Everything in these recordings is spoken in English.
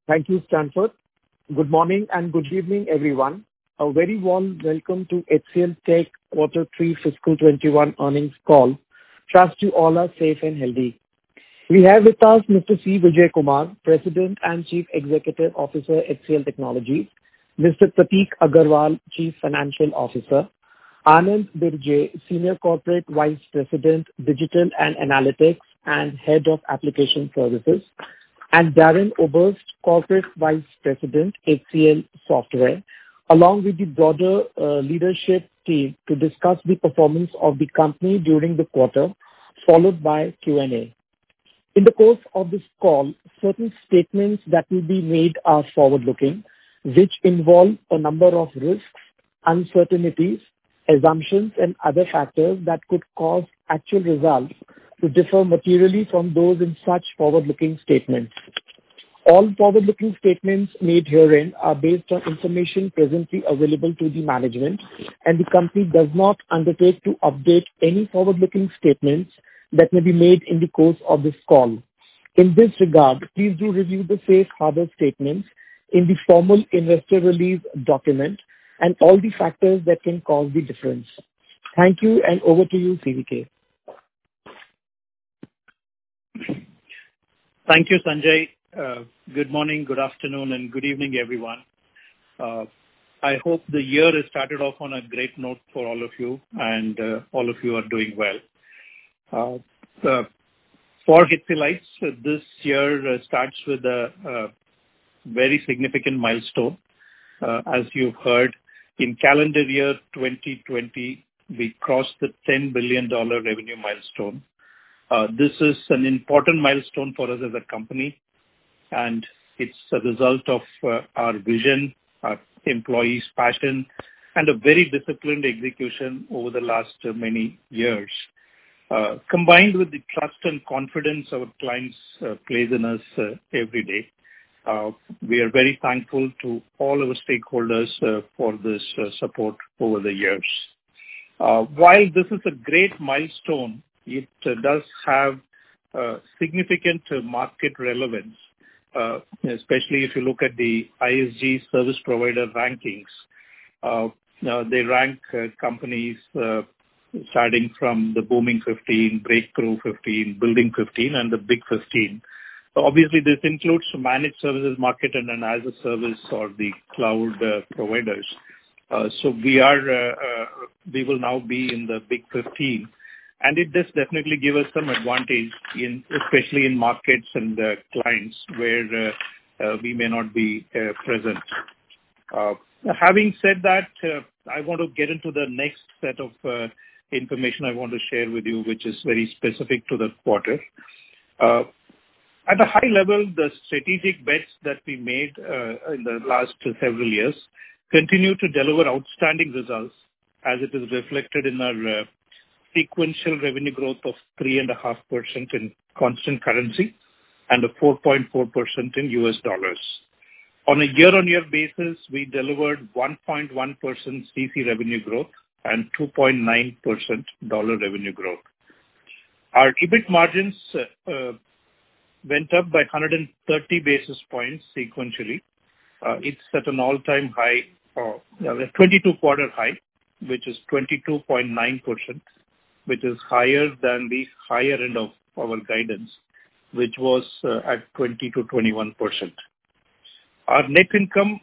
Thank you, Stanford. Good morning and good evening, everyone. A very warm welcome to HCL Tech Quarter 3 Fiscal 21 earnings call. Trust you all are safe and healthy. We have with us Mr. C. Vijay Kumar, President and Chief Executive Officer, HCL Technologies, Mr. Prateek Aggarwal, Chief Financial Officer, Anand Birje, Senior Corporate Vice President, Digital and Analytics and Head of Application Services, and Darren Oberst, Corporate Vice President, HCL Software, along with the broader leadership team to discuss the performance of the company during the quarter, followed by Q&A. In the course of this call, certain statements that will be made are forward-looking, which involve a number of risks, uncertainties, assumptions, and other factors that could cause actual results to differ materially from those in such forward-looking statements. All forward-looking statements made herein are based on information presently available to the management, and the company does not undertake to update any forward-looking statements that may be made in the course of this call. In this regard, please do review the safe harbor statements in the formal investor release document and all the factors that can cause the difference. Thank you, and over to you, CVK. Thank you, Sanjay. Good morning, good afternoon, and good evening, everyone. I hope the year has started off on a great note for all of you, and all of you are doing well. For HCLites, this year starts with a very significant milestone. As you've heard, in calendar year 2020, we crossed the $10 billion revenue milestone. This is an important milestone for us as a company, and it's a result of our vision, our employees' passion, and a very disciplined execution over the last many years. Combined with the trust and confidence our clients place in us every day, we are very thankful to all our stakeholders for this support over the years. While this is a great milestone, it does have significant market relevance, especially if you look at the ISG service provider rankings. They rank companies starting from the booming 15, breakthrough 15, building 15, and the big 15. So obviously, this includes managed services market and an as-a-service or the cloud providers. So we will now be in the big 15, and it does definitely give us some advantage especially in markets and clients where we may not be present. Having said that, I want to get into the next set of information I want to share with you, which is very specific to the quarter. At a high level, the strategic bets that we made in the last several years continue to deliver outstanding results, as it is reflected in our sequential revenue growth of 3.5% in constant currency and a 4.4% in US dollars. On a year-on-year basis, we delivered 1.1% CC revenue growth and 2.9% dollar revenue growth. Our EBIT margins went up by 130 basis points sequentially. It's at an all-time high, a 22-quarter high, which is 22.9%, which is higher than the higher end of our guidance, which was at 20 to 21%. Our net income,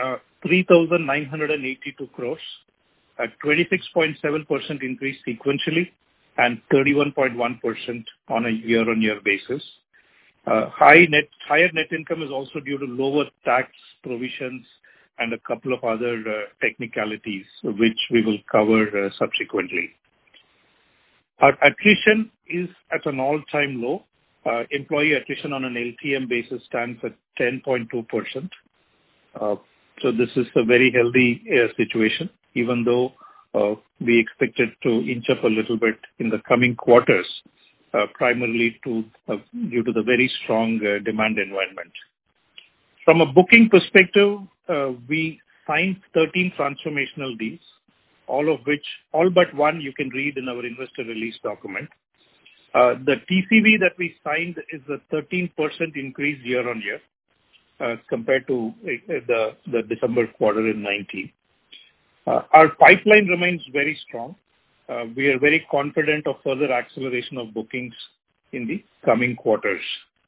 3,982 crores, at 26.7% increase sequentially and 31.1% on a year-on-year basis. Higher net income is also due to lower tax provisions and a couple of other technicalities, which we will cover subsequently. Our attrition is at an all-time low. Employee attrition on an LTM basis stands at 10.2%. So this is a very healthy situation, even though we expect it to inch up a little bit in the coming quarters, primarily due to the very strong demand environment. From a booking perspective, we signed 13 transformational deals, all but one you can read in our investor release document. The TCV that we signed is a 13% increase year on year. compared to the December quarter in 19. Our pipeline remains very strong. We are very confident of further acceleration of bookings in the coming quarters.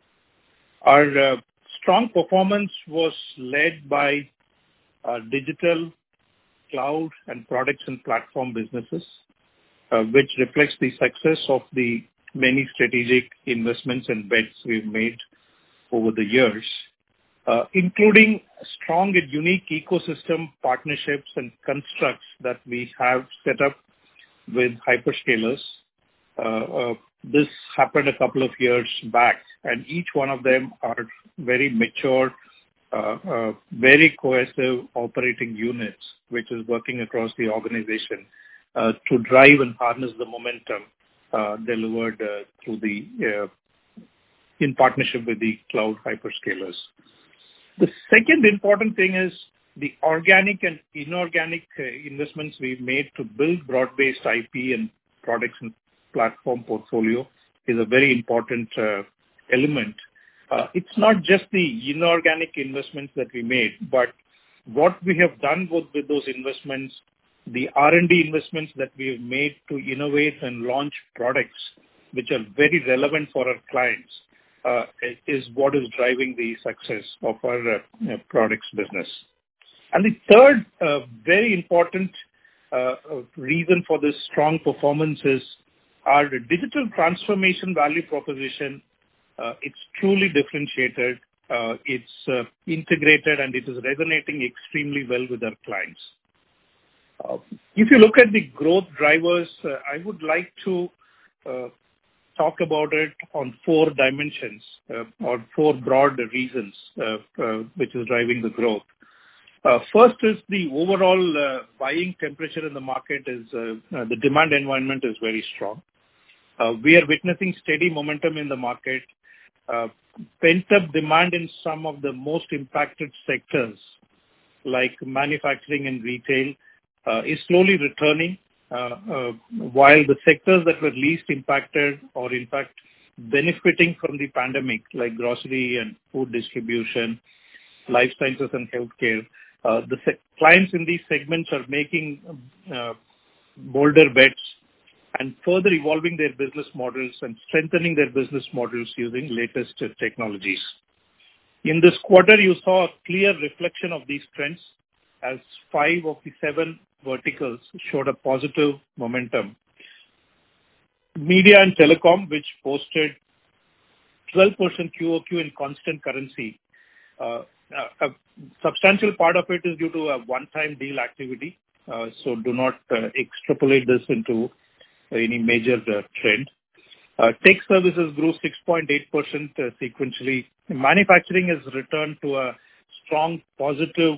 Our strong performance was led by our digital, cloud, and products and platform businesses, which reflects the success of the many strategic investments and bets we've made over the years, including strong and unique ecosystem partnerships and constructs that we have set up with hyperscalers. This happened a couple of years back, and each one of them are very mature, very cohesive operating units, which is working across the organization to drive and harness the momentum delivered through in partnership with the cloud hyperscalers. The second important thing is the organic and inorganic investments we've made to build broad-based IP and products and platform portfolio is a very important element. It's not just the inorganic investments that we made, but what we have done with those investments, the R&D investments that we have made to innovate and launch products which are very relevant for our clients, is what is driving the success of our products business. And the third very important reason for this strong performance is our digital transformation value proposition. It's truly differentiated, it's integrated, and it is resonating extremely well with our clients. If you look at the growth drivers, I would like to talk about it on four dimensions or four broad reasons which is driving the growth. First is the overall buying temperature in the market is the demand environment is very strong. We are witnessing steady momentum in the market. Pent-up demand in some of the most impacted sectors like manufacturing and retail is slowly returning, while the sectors that were least impacted or in fact benefiting from the pandemic like grocery and food distribution, life sciences and healthcare, the clients in these segments are making bolder bets and further evolving their business models and strengthening their business models using latest technologies. In this quarter, you saw a clear reflection of these trends as 5 of the 7 verticals showed a positive momentum. Media and telecom, which posted 12% QOQ in constant currency. A substantial part of it is due to a one-time deal activity, so do not extrapolate this into any major trend. Tech services grew 6.8% sequentially. Manufacturing has returned to a strong positive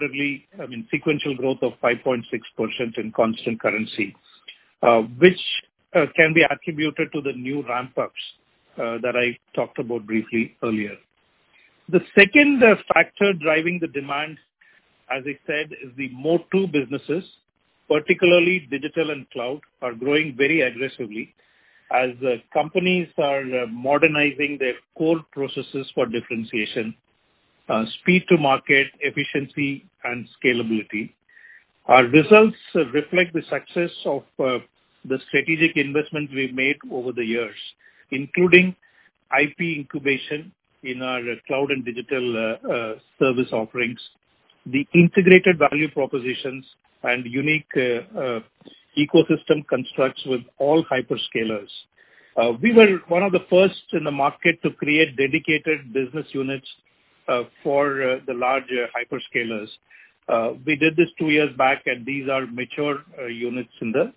sequential growth of 5.6% in constant currency, which can be attributed to the new ramp-ups that I talked about briefly earlier. The second factor driving the demand, as I said, is the Mode 2 businesses, particularly digital and cloud, are growing very aggressively as companies are modernizing their core processes for differentiation, speed to market, efficiency, and scalability. Our results reflect the success of the strategic investments we've made over the years, including IP incubation in our cloud and digital service offerings, the integrated value propositions, and unique ecosystem constructs with all hyperscalers. We were one of the first in the market to create dedicated business units for the large hyperscalers. We did this 2 years back, and these are mature units in the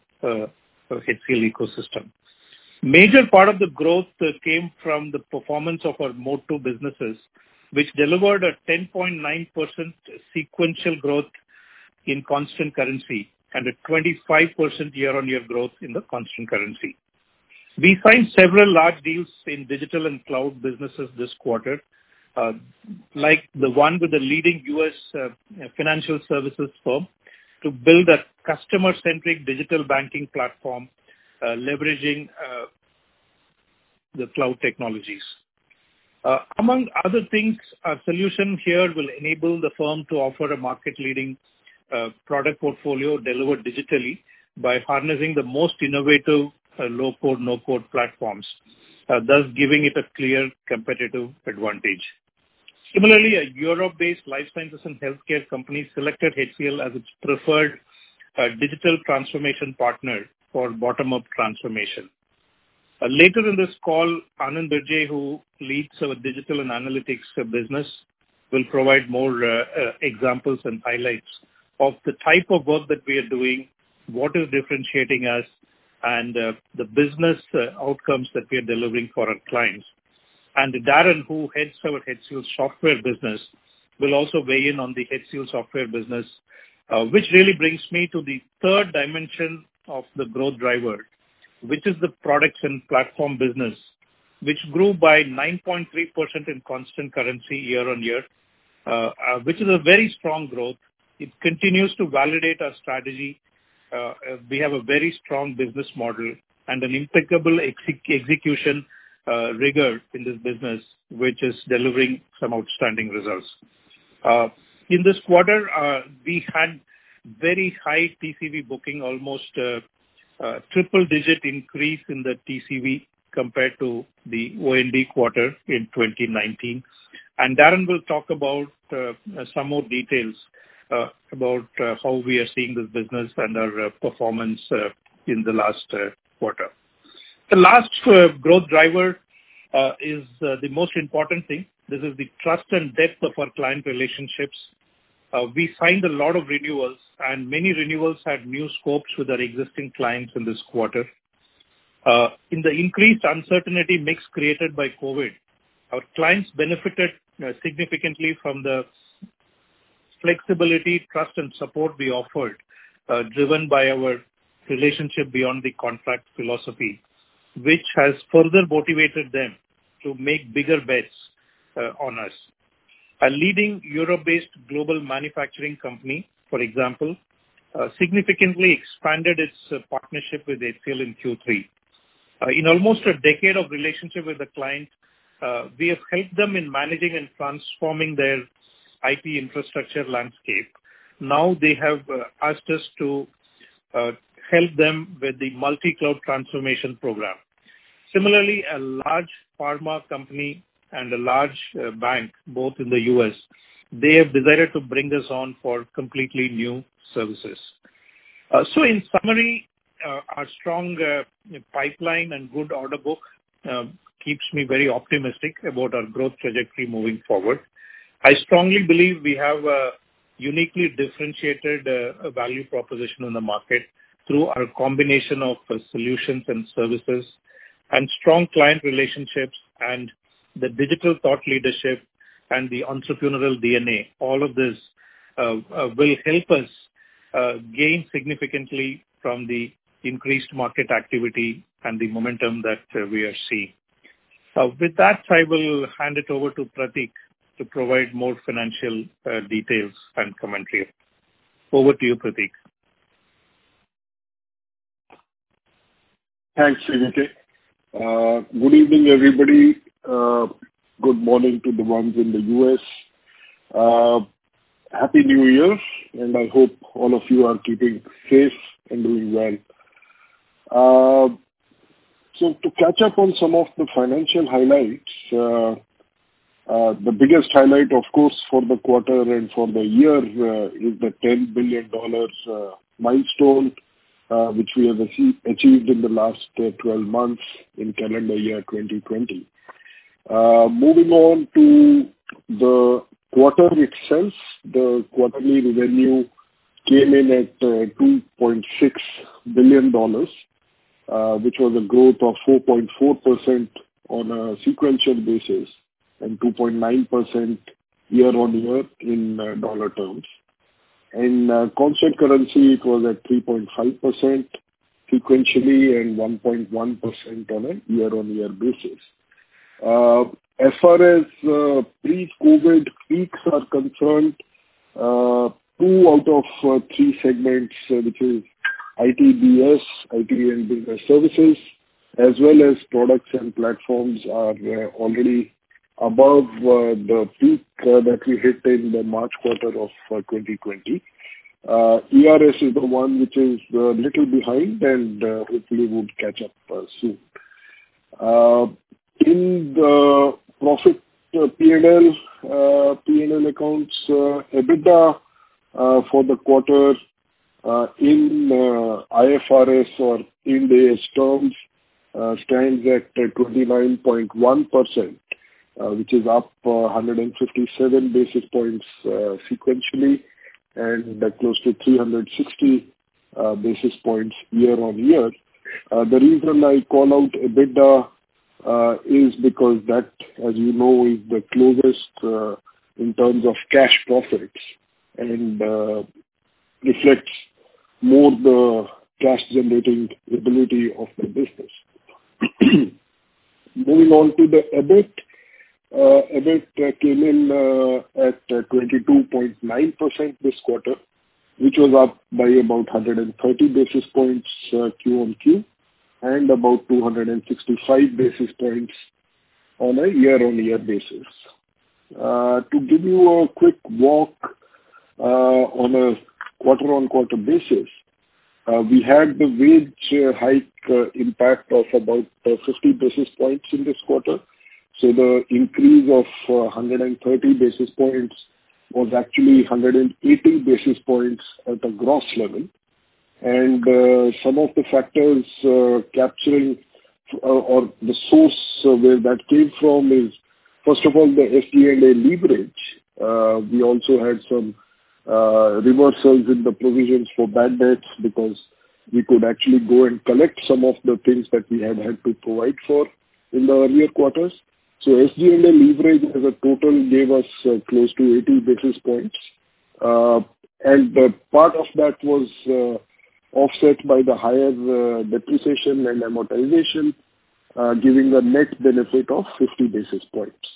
HCL ecosystem. Major part of the growth came from the performance of our Mode 2 businesses, which delivered a 10.9% sequential growth in constant currency and a 25% year-on-year growth in the constant currency. We signed several large deals in digital and cloud businesses this quarter, like the one with the leading U.S. financial services firm to build a customer-centric digital banking platform leveraging the cloud technologies. Among other things, our solution here will enable the firm to offer a market-leading product portfolio delivered digitally by harnessing the most innovative low-code, no-code platforms, thus giving it a clear competitive advantage. Similarly, a Europe-based life sciences and healthcare company selected HCL as its preferred digital transformation partner for bottom-up transformation. Later in this call, Anand Birje, who leads our digital and analytics business, will provide more examples and highlights of the type of work that we are doing, what is differentiating us, and the business outcomes that we are delivering for our clients. And Darren, who heads our HCL software business, will also weigh in on the HCL software business, which really brings me to the third dimension of the growth driver, which is the products and platform business, which grew by 9.3% in constant currency year on year, which is a very strong growth. It continues to validate our strategy. We have a very strong business model and an impeccable execution rigor in this business, which is delivering some outstanding results. In this quarter, we had very high TCV booking, almost triple-digit increase in the TCV compared to the OND quarter in 2019. And Darren will talk about some more details about how we are seeing this business and our performance in the last quarter. The last growth driver is the most important thing. This is the trust and depth of our client relationships. We signed a lot of renewals, and many renewals had new scopes with our existing clients in this quarter. In the increased uncertainty mix created by COVID, our clients benefited significantly from the flexibility, trust, and support we offered, driven by our relationship beyond the contract philosophy, which has further motivated them to make bigger bets on us. A leading Europe-based global manufacturing company, for example, significantly expanded its partnership with HCL in Q3. In almost a decade of relationship with the client, we have helped them in managing and transforming their IT infrastructure landscape. Now they have asked us to help them with the multi-cloud transformation program. Similarly, a large pharma company and a large bank, both in the US, they have decided to bring us on for completely new services. So in summary, our strong pipeline and good order book keeps me very optimistic about our growth trajectory moving forward. I strongly believe we have a uniquely differentiated value proposition in the market through our combination of solutions and services and strong client relationships and the digital thought leadership and the entrepreneurial DNA. All of this will help us gain significantly from the increased market activity and the momentum that we are seeing. With that, I will hand it over to Prateek to provide more financial details and commentary. Over to you, Prateek. Thanks, CVK. Good evening, everybody. Good morning to the ones in the US. Happy New Year, and I hope all of you are keeping safe and doing well. So to catch up on some of the financial highlights, the biggest highlight, of course, for the quarter and for the year is the $10 billion milestone, which we have achieved in the last 12 months in calendar year 2020. Moving on to the quarter itself, the quarterly revenue came in at $2.6 billion, which was a growth of 4.4% on a sequential basis and 2.9% year-on-year in dollar terms. In constant currency, it was at 3.5% sequentially and 1.1% on a year-on-year basis. As far as pre-COVID peaks are concerned, 2 out of 3 segments, which is ITBS, IT and Business Services, as well as products and platforms are already above the peak that we hit in the March quarter of 2020. ERS is the one which is a little behind and hopefully would catch up soon. In the profit P&L accounts, EBITDA for the quarter in IFRS or Ind AS terms stands at 29.1%, which is up 157 basis points sequentially and close to 360 basis points year on year. The reason I call out EBITDA is because that, as you know, is the closest in terms of cash profits and reflects more the cash generating ability of the business. Moving on to the EBIT. EBIT came in at 22.9% this quarter, which was up by about 130 basis points Q on Q and about 265 basis points on a year-on-year basis. To give you a quick walk on a quarter-on-quarter basis, we had the wage hike impact of about 50 basis points in this quarter. So the increase of 130 basis points was actually 180 basis points at a gross level. And some of the factors capturing or the source where that came from is, first of all, the SG&A leverage. We also had some reversals in the provisions for bad debts because we could actually go and collect some of the things that we had to provide for in the earlier quarters. So SG&A leverage as a total gave us close to 80 basis points. And part of that was offset by the higher depreciation and amortization, giving a net benefit of 50 basis points.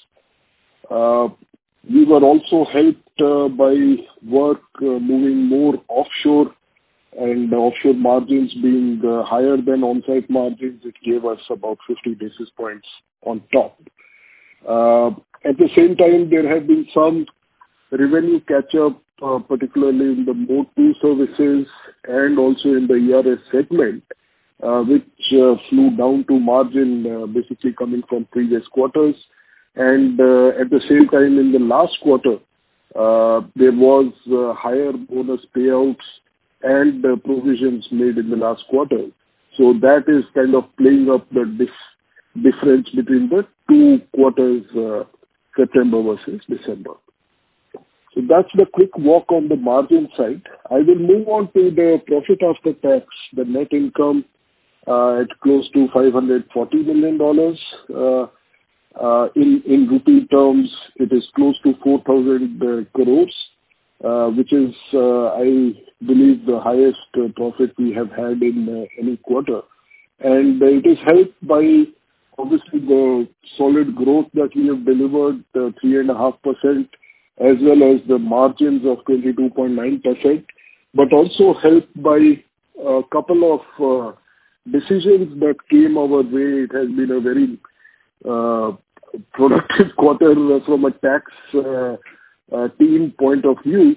We were also helped by work moving more offshore, and offshore margins being higher than on-site margins. It gave us about 50 basis points on top. At the same time, there have been some revenue catch-up, particularly in the Mode 2 services and also in the ERS segment, which flew down to margin basically coming from previous quarters. And at the same time, in the last quarter, there was higher bonus payouts and provisions made in the last quarter. So that is kind of playing up the difference between the two quarters, September versus December. So that's the quick walk on the margin side. I will move on to the profit after tax, the net income at close to $540 million. In rupee terms, it is close to 4,000 crores, which is, I believe, the highest profit we have had in any quarter. And it is helped by, obviously, the solid growth that we have delivered, 3.5%, as well as the margins of 22.9%, but also helped by a couple of decisions that came our way. It has been a very productive quarter from a tax team point of view,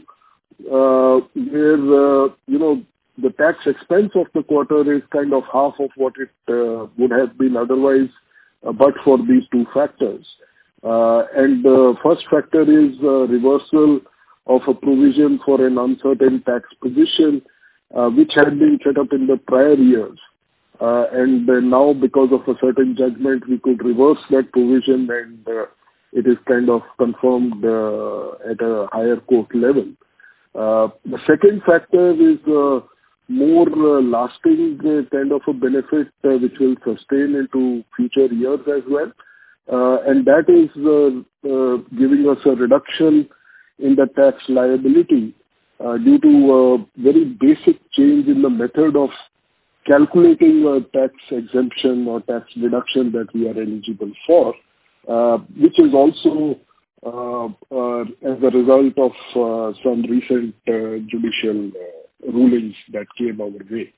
where, the tax expense of the quarter is kind of half of what it would have been otherwise, but for these two factors. And the first factor is reversal of a provision for an uncertain tax position, which had been set up in the prior years. And now, because of a certain judgment, we could reverse that provision, and it is kind of confirmed at a higher court level. The second factor is more lasting kind of a benefit which will sustain into future years as well. And that is giving us a reduction in the tax liability due to a very basic change in the method of calculating a tax exemption or tax deduction that we are eligible for, which is also as a result of some recent judicial rulings that came our way.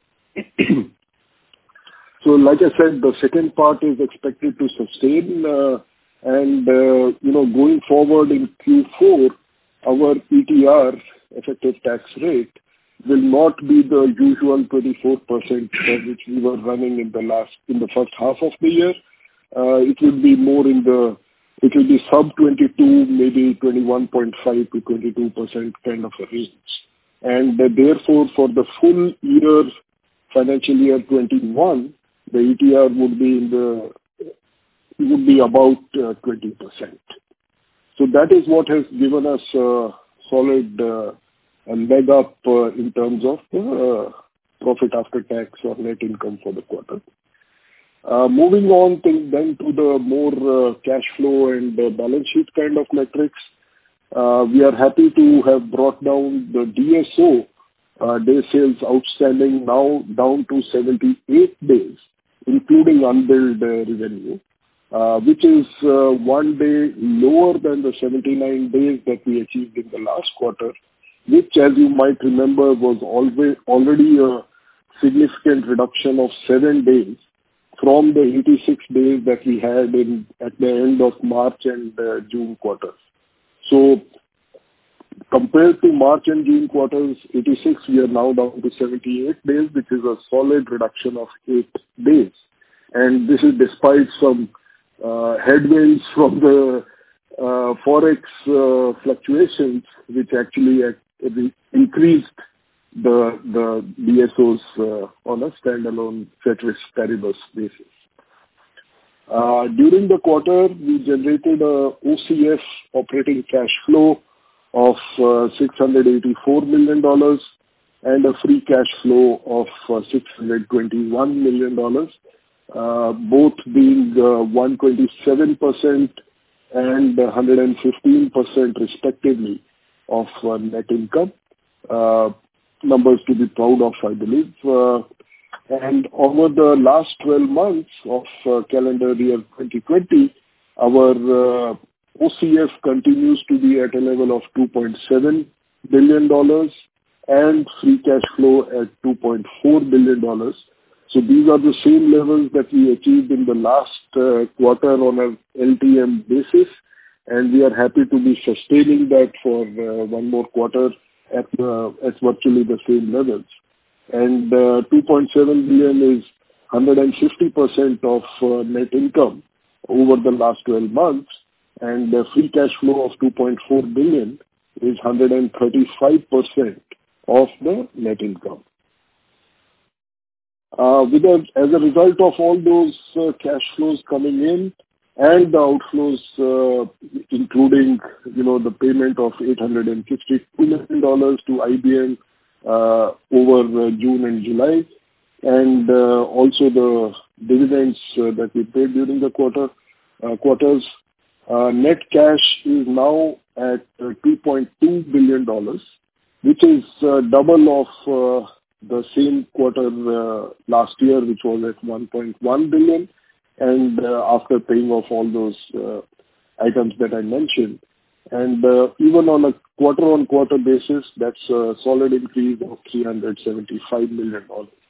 So like I said, the second part is expected to sustain And, going forward in Q4, our ETR, effective tax rate, will not be the usual 24% which we were running in the first half of the year. It will be sub 22, maybe 21.5 to 22% kind of a range. And therefore, for the full year, financial year 21, the ETR would be about 20%. So that is what has given us a solid leg up in terms of profit after tax or net income for the quarter. Moving on to the more cash flow and balance sheet kind of metrics, we are happy to have brought down the DSO, day sales outstanding, now down to 78 days, including unbilled revenue, which is 1 day lower than the 79 days that we achieved in the last quarter, which, as you might remember, was already a significant reduction of 7 days from the 86 days that we had at the end of March and June quarters. So compared to March and June quarters, 86, we are now down to 78 days, which is a solid reduction of 8 days. And this is despite some headwinds from the Forex fluctuations, which actually increased the DSOs on a standalone ceteris paribus basis. During the quarter, we generated a OCF, operating cash flow, of $684 million and a free cash flow of $621 million, both being 127% and 115% respectively of net income. Numbers to be proud of, I believe. And over the last 12 months of calendar year 2020, our OCF continues to be at a level of $2.7 billion and free cash flow at $2.4 billion. So these are the same levels that we achieved in the last quarter on an LTM basis, and we are happy to be sustaining that for one more quarter at virtually the same levels. And 2.7 billion is 150% of net income over the last 12 months, and the free cash flow of 2.4 billion is 135% of the net income. As a result of all those cash flows coming in and the outflows, including the payment of $862 million to IBM over June and July, and also the dividends that we paid during the quarters, net cash is now at $2.2 billion, which is double of the same quarter last year, which was at $1.1 billion, and after paying off all those items that I mentioned. And even on a quarter-on-quarter basis, that's a solid increase of $375 million.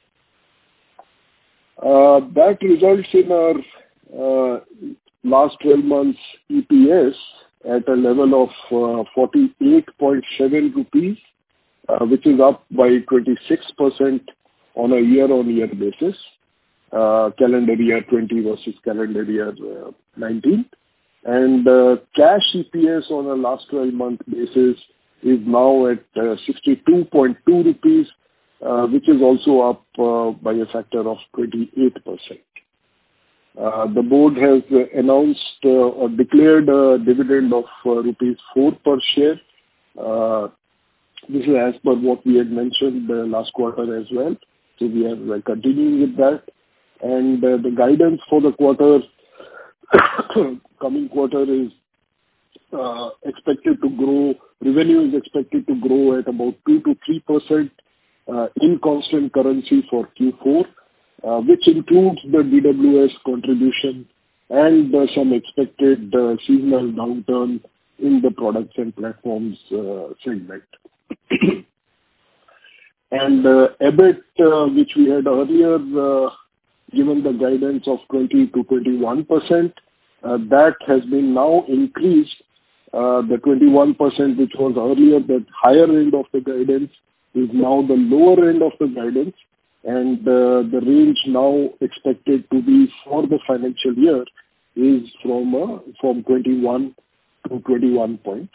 That results in our last 12 months EPS at a level of 48.7 rupees, which is up by 26% on a year-on-year basis, calendar year 20 versus calendar year 19. And cash EPS on a last 12-month basis is now at 62.2 rupees, which is also up by a factor of 28%. The board has announced or declared a dividend of rupees 4 per share. This is as per what we had mentioned last quarter as well. So we are continuing with that. And the guidance for the coming quarter is expected to grow. Revenue is expected to grow at about 2 to 3% in constant currency for Q4, which includes the DWS contribution and some expected seasonal downturn in the products and platforms segment. And EBIT, which we had earlier given the guidance of 20 to 21%, that has been now increased. The 21%, which was earlier the higher end of the guidance, is now the lower end of the guidance, and the range now expected to be for the financial year is from 21 to 21.5%.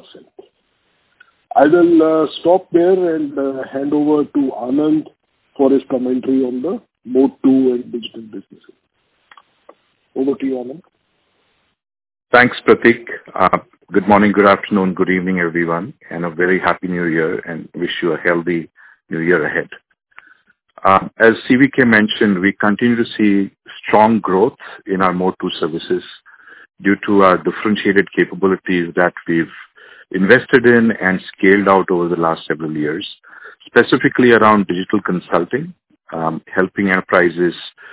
I will stop there and hand over to Anand for his commentary on the Mode 2 and digital businesses. Over to you, Anand. Thanks, Pratik. Good morning, good afternoon, good evening, everyone, and a very happy new year, and wish you a healthy new year ahead. As CVK mentioned, we continue to see strong growth in our Mode 2 services due to our differentiated capabilities that we've invested in and scaled out over the last several years, specifically around digital consulting, helping enterprises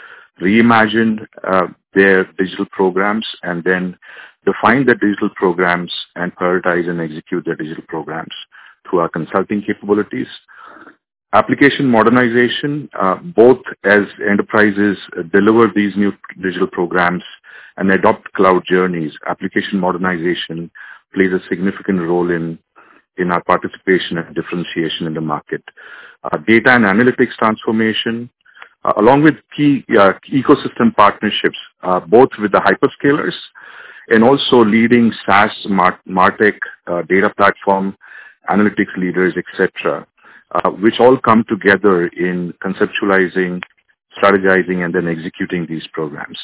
reimagine their digital programs and then define their digital programs and prioritize and execute their digital programs through our consulting capabilities. Application modernization, both as enterprises deliver these new digital programs and adopt cloud journeys, application modernization plays a significant role in our participation and differentiation in the market. Data and analytics transformation, along with key ecosystem partnerships, both with the hyperscalers and also leading SaaS, MarTech, data platform, analytics leaders, etc., which all come together in conceptualizing, strategizing, and then executing these programs.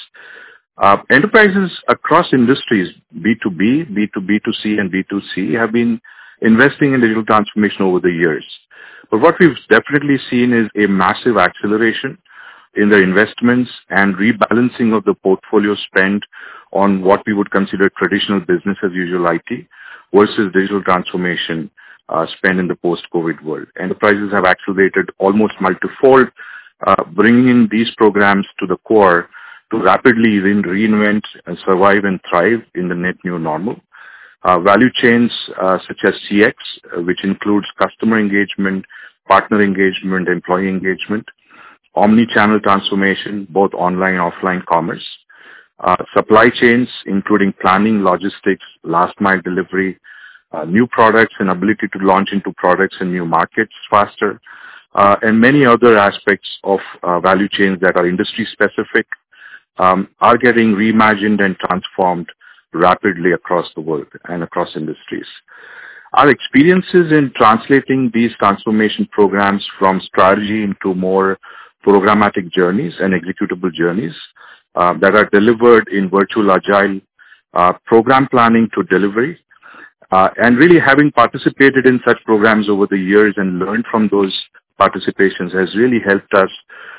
Enterprises across industries, B2B, B2B2C, and B2C, have been investing in digital transformation over the years. But what we've definitely seen is a massive acceleration in their investments and rebalancing of the portfolio spend on what we would consider traditional business as usual IT versus digital transformation spend in the post-COVID world. Enterprises have accelerated almost multifold, bringing in these programs to the core to rapidly reinvent and survive and thrive in the net new normal. Value chains such as CX, which includes customer engagement, partner engagement, employee engagement, omni-channel transformation, both online and offline commerce, supply chains, including planning, logistics, last mile delivery, new products and ability to launch into products in new markets faster, and many other aspects of value chains that are industry specific, are getting reimagined and transformed rapidly across the world and across industries. Our experiences in translating these transformation programs from strategy into more programmatic journeys and executable journeys that are delivered in virtual agile program planning to delivery, and really having participated in such programs over the years and learned from those participations has really helped us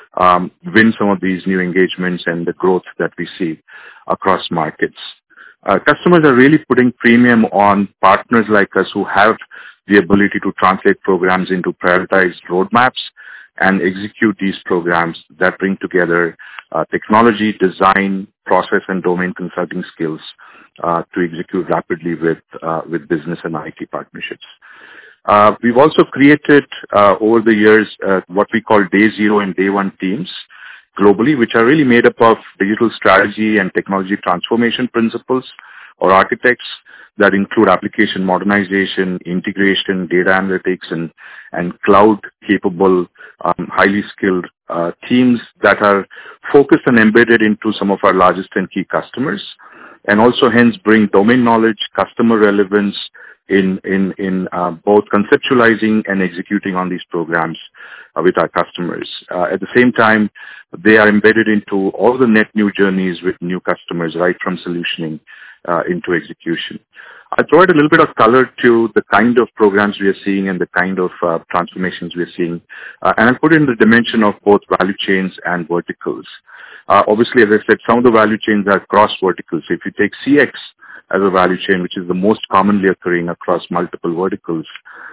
win some of these new engagements and the growth that we see across markets. Customers are really putting premium on partners like us who have the ability to translate programs into prioritized roadmaps and execute these programs that bring together technology, design, process, and domain consulting skills to execute rapidly with business and IT partnerships. We've also created over the years what we call Day Zero and Day One teams globally, which are really made up of digital strategy and technology transformation principles or architects that include application modernization, integration, data analytics, and cloud-capable, highly skilled teams that are focused and embedded into some of our largest and key customers, and also hence bring domain knowledge, customer relevance in both conceptualizing and executing on these programs with our customers. At the same time, they are embedded into all the net new journeys with new customers, right from solutioning into execution. I'll provide a little bit of color to the kind of programs we are seeing and the kind of transformations we are seeing, and I'll put it in the dimension of both value chains and verticals. Obviously, as I said, some of the value chains are cross verticals. So if you take CX as a value chain, which is the most commonly occurring across multiple verticals,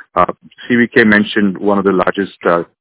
CVK mentioned one of the largest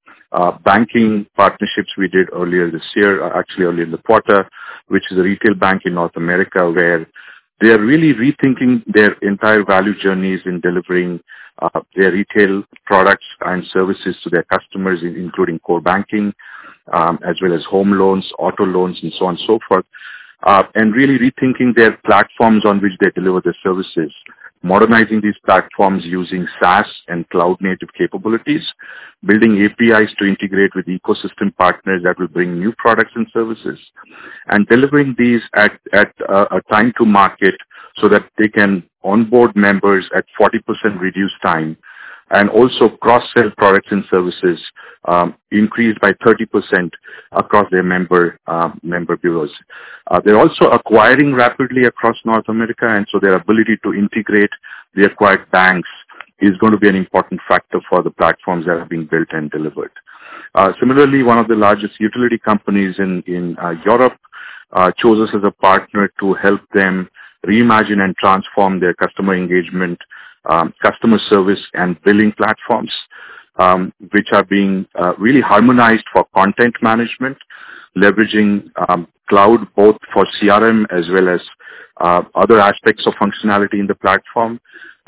banking partnerships we did earlier this year, actually earlier in the quarter, which is a retail bank in North America, where they are really rethinking their entire value journeys in delivering their retail products and services to their customers, including core banking, as well as home loans, auto loans, and so on and so forth. and really rethinking their platforms on which they deliver their services, modernizing these platforms using SaaS and cloud-native capabilities, building APIs to integrate with ecosystem partners that will bring new products and services, and delivering these at a time to market so that they can onboard members at 40% reduced time, and also cross-sell products and services increased by 30% across their member bureaus. They're also acquiring rapidly across North America, and so their ability to integrate the acquired banks is going to be an important factor for the platforms that are being built and delivered. Similarly, one of the largest utility companies in Europe chose us as a partner to help them reimagine and transform their customer engagement, customer service and billing platforms, which are being really harmonized for content management, leveraging cloud both for CRM as well as other aspects of functionality in the platform,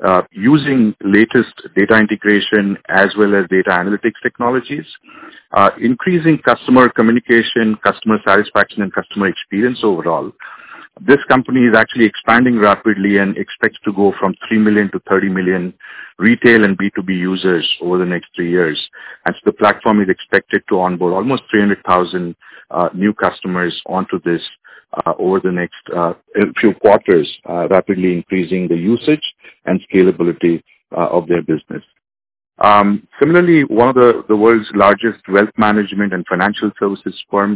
using latest data integration as well as data analytics technologies, increasing customer communication, customer satisfaction, and customer experience overall. This company is actually expanding rapidly and expects to go from 3 million to 30 million retail and B2B users over the next 3 years. And so the platform is expected to onboard almost 300,000 new customers onto this over the next few quarters, rapidly increasing the usage and scalability of their business. Similarly, one of the world's largest wealth management and financial services firm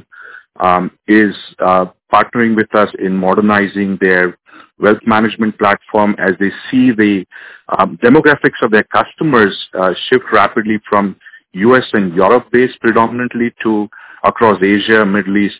is partnering with us in modernizing their wealth management platform as they see the demographics of their customers shift rapidly from US and Europe based predominantly to across Asia, Middle East,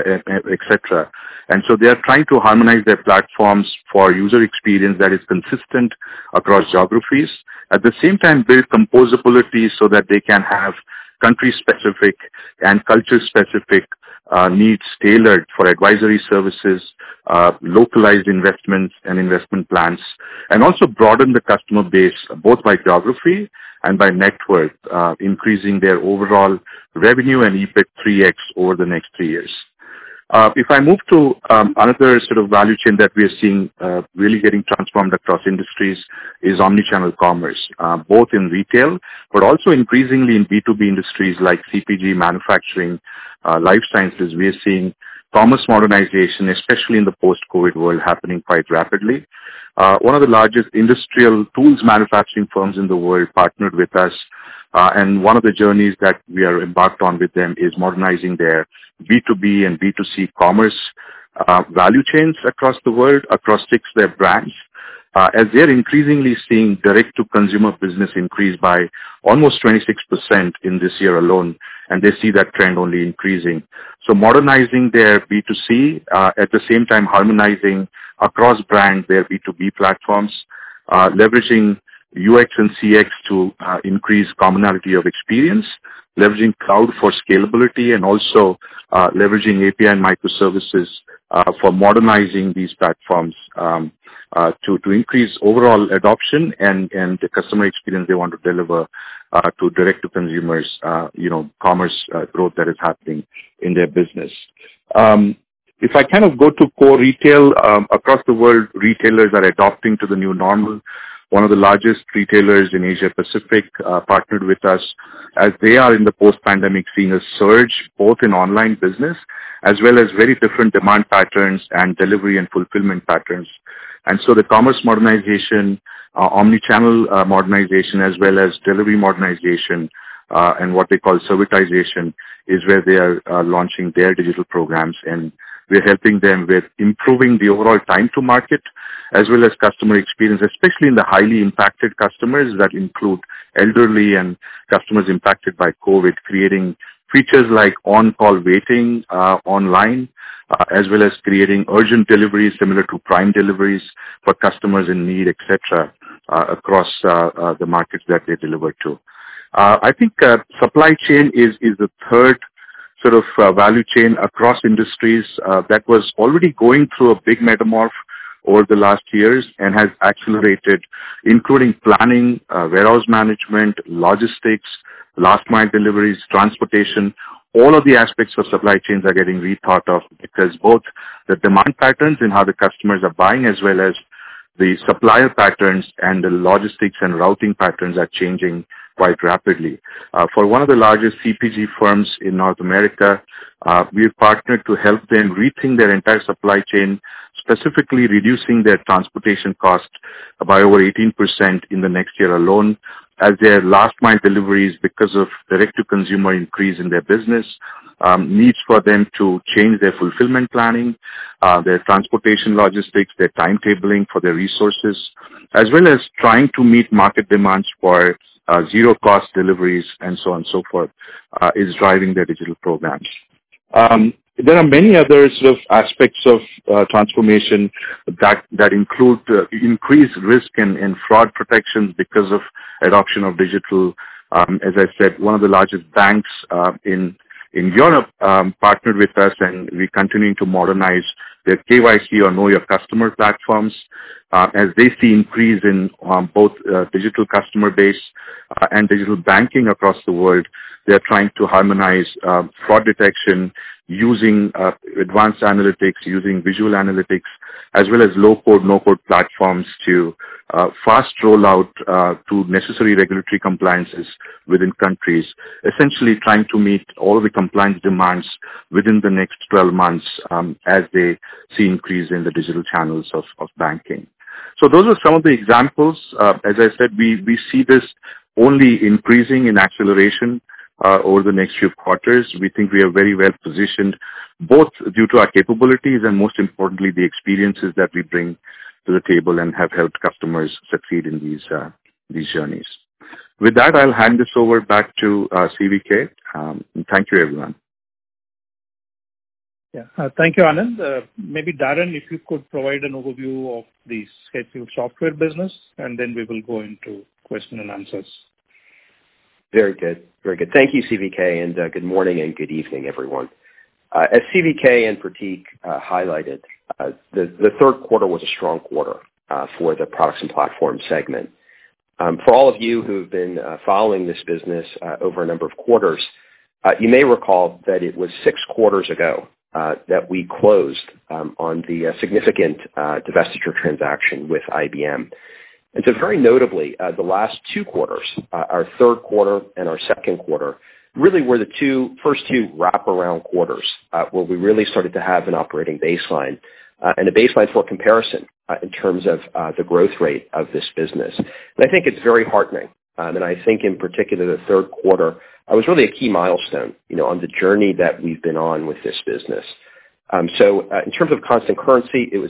etc. And so they are trying to harmonize their platforms for user experience that is consistent across geographies. At the same time, build composability so that they can have country-specific and culture-specific needs tailored for advisory services, localized investments and investment plans, and also broaden the customer base both by geography and by network, increasing their overall revenue and EBIT 3x over the next 3 years. If I move to another sort of value chain that we are seeing really getting transformed across industries is omnichannel commerce, both in retail, but also increasingly in B2B industries like CPG, manufacturing, life sciences. We are seeing commerce modernization, especially in the post-COVID world, happening quite rapidly. One of the largest industrial tools manufacturing firms in the world partnered with us, and one of the journeys that we are embarked on with them is modernizing their B2B and B2C commerce value chains across the world, across 6 of their brands, as they're increasingly seeing direct-to-consumer business increase by almost 26% in this year alone, and they see that trend only increasing. So modernizing their B2C, at the same time harmonizing across brands their B2B platforms, leveraging UX and CX to increase commonality of experience, leveraging cloud for scalability, and also leveraging API and microservices for modernizing these platforms to increase overall adoption and the customer experience they want to deliver to direct-to-consumers, commerce growth that is happening in their business. If I kind of go to core retail, across the world, retailers are adopting to the new normal. One of the largest retailers in Asia Pacific partnered with us as they are in the post-pandemic seeing a surge both in online business as well as very different demand patterns and delivery and fulfillment patterns. And so the commerce modernization, omni-channel modernization, as well as delivery modernization and what they call servitization is where they are launching their digital programs, and we're helping them with improving the overall time to market as well as customer experience, especially in the highly impacted customers that include elderly and customers impacted by COVID, creating features like on-call waiting online, as well as creating urgent deliveries similar to Prime deliveries for customers in need, etc., across the markets that they deliver to. I think supply chain is the third sort of value chain across industries that was already going through a big metamorph over the last years and has accelerated, including planning, warehouse management, logistics, last mile deliveries, transportation. all of the aspects of supply chains are getting rethought of, because both the demand patterns and how the customers are buying, as well as the supplier patterns and the logistics and routing patterns are changing quite rapidly. For one of the largest CPG firms in North America, we've partnered to help them rethink their entire supply chain, specifically reducing their transportation cost by over 18% in the next year alone, as their last mile deliveries, because of direct-to-consumer increase in their business, needs for them to change their fulfillment planning, their transportation logistics, their timetabling for their resources, as well as trying to meet market demands for zero-cost deliveries and so on and so forth, is driving their digital programs. There are many other sort of aspects of transformation that include increased risk and fraud protections because of adoption of digital. As I said, one of the largest banks in Europe partnered with us, and we're continuing to modernize their KYC or Know Your Customer platforms. As they see increase in both digital customer base and digital banking across the world, they're trying to harmonize fraud detection using advanced analytics, using visual analytics, as well as low-code, no-code platforms to fast roll out to necessary regulatory compliances within countries, essentially trying to meet all of the compliance demands within the next 12 months as they see increase in the digital channels of banking. So those are some of the examples. As I said, we see this only increasing in acceleration over the next few quarters. We think we are very well positioned, both due to our capabilities and most importantly, the experiences that we bring to the table and have helped customers succeed in these journeys. With that, I'll hand this over back to CVK. Thank you, everyone. Yeah, thank you, Anand. Maybe Darren, if you could provide an overview of the scheduled software business, and then we will go into question and answers. Very good. Very good. Thank you, CVK, and good morning and good evening, everyone. As CVK and Prateek highlighted, the third quarter was a strong quarter for the products and platform segment. For all of you who've been following this business over a number of quarters, you may recall that it was 6 quarters ago that we closed on the significant divestiture transaction with IBM. And so very notably, the last 2 quarters, our third quarter and our second quarter, really were the first two wraparound quarters where we really started to have an operating baseline and a baseline for comparison in terms of the growth rate of this business. And I think it's very heartening. And I think in particular the third quarter was really a key milestone, on the journey that we've been on with this business. So in terms of constant currency, it was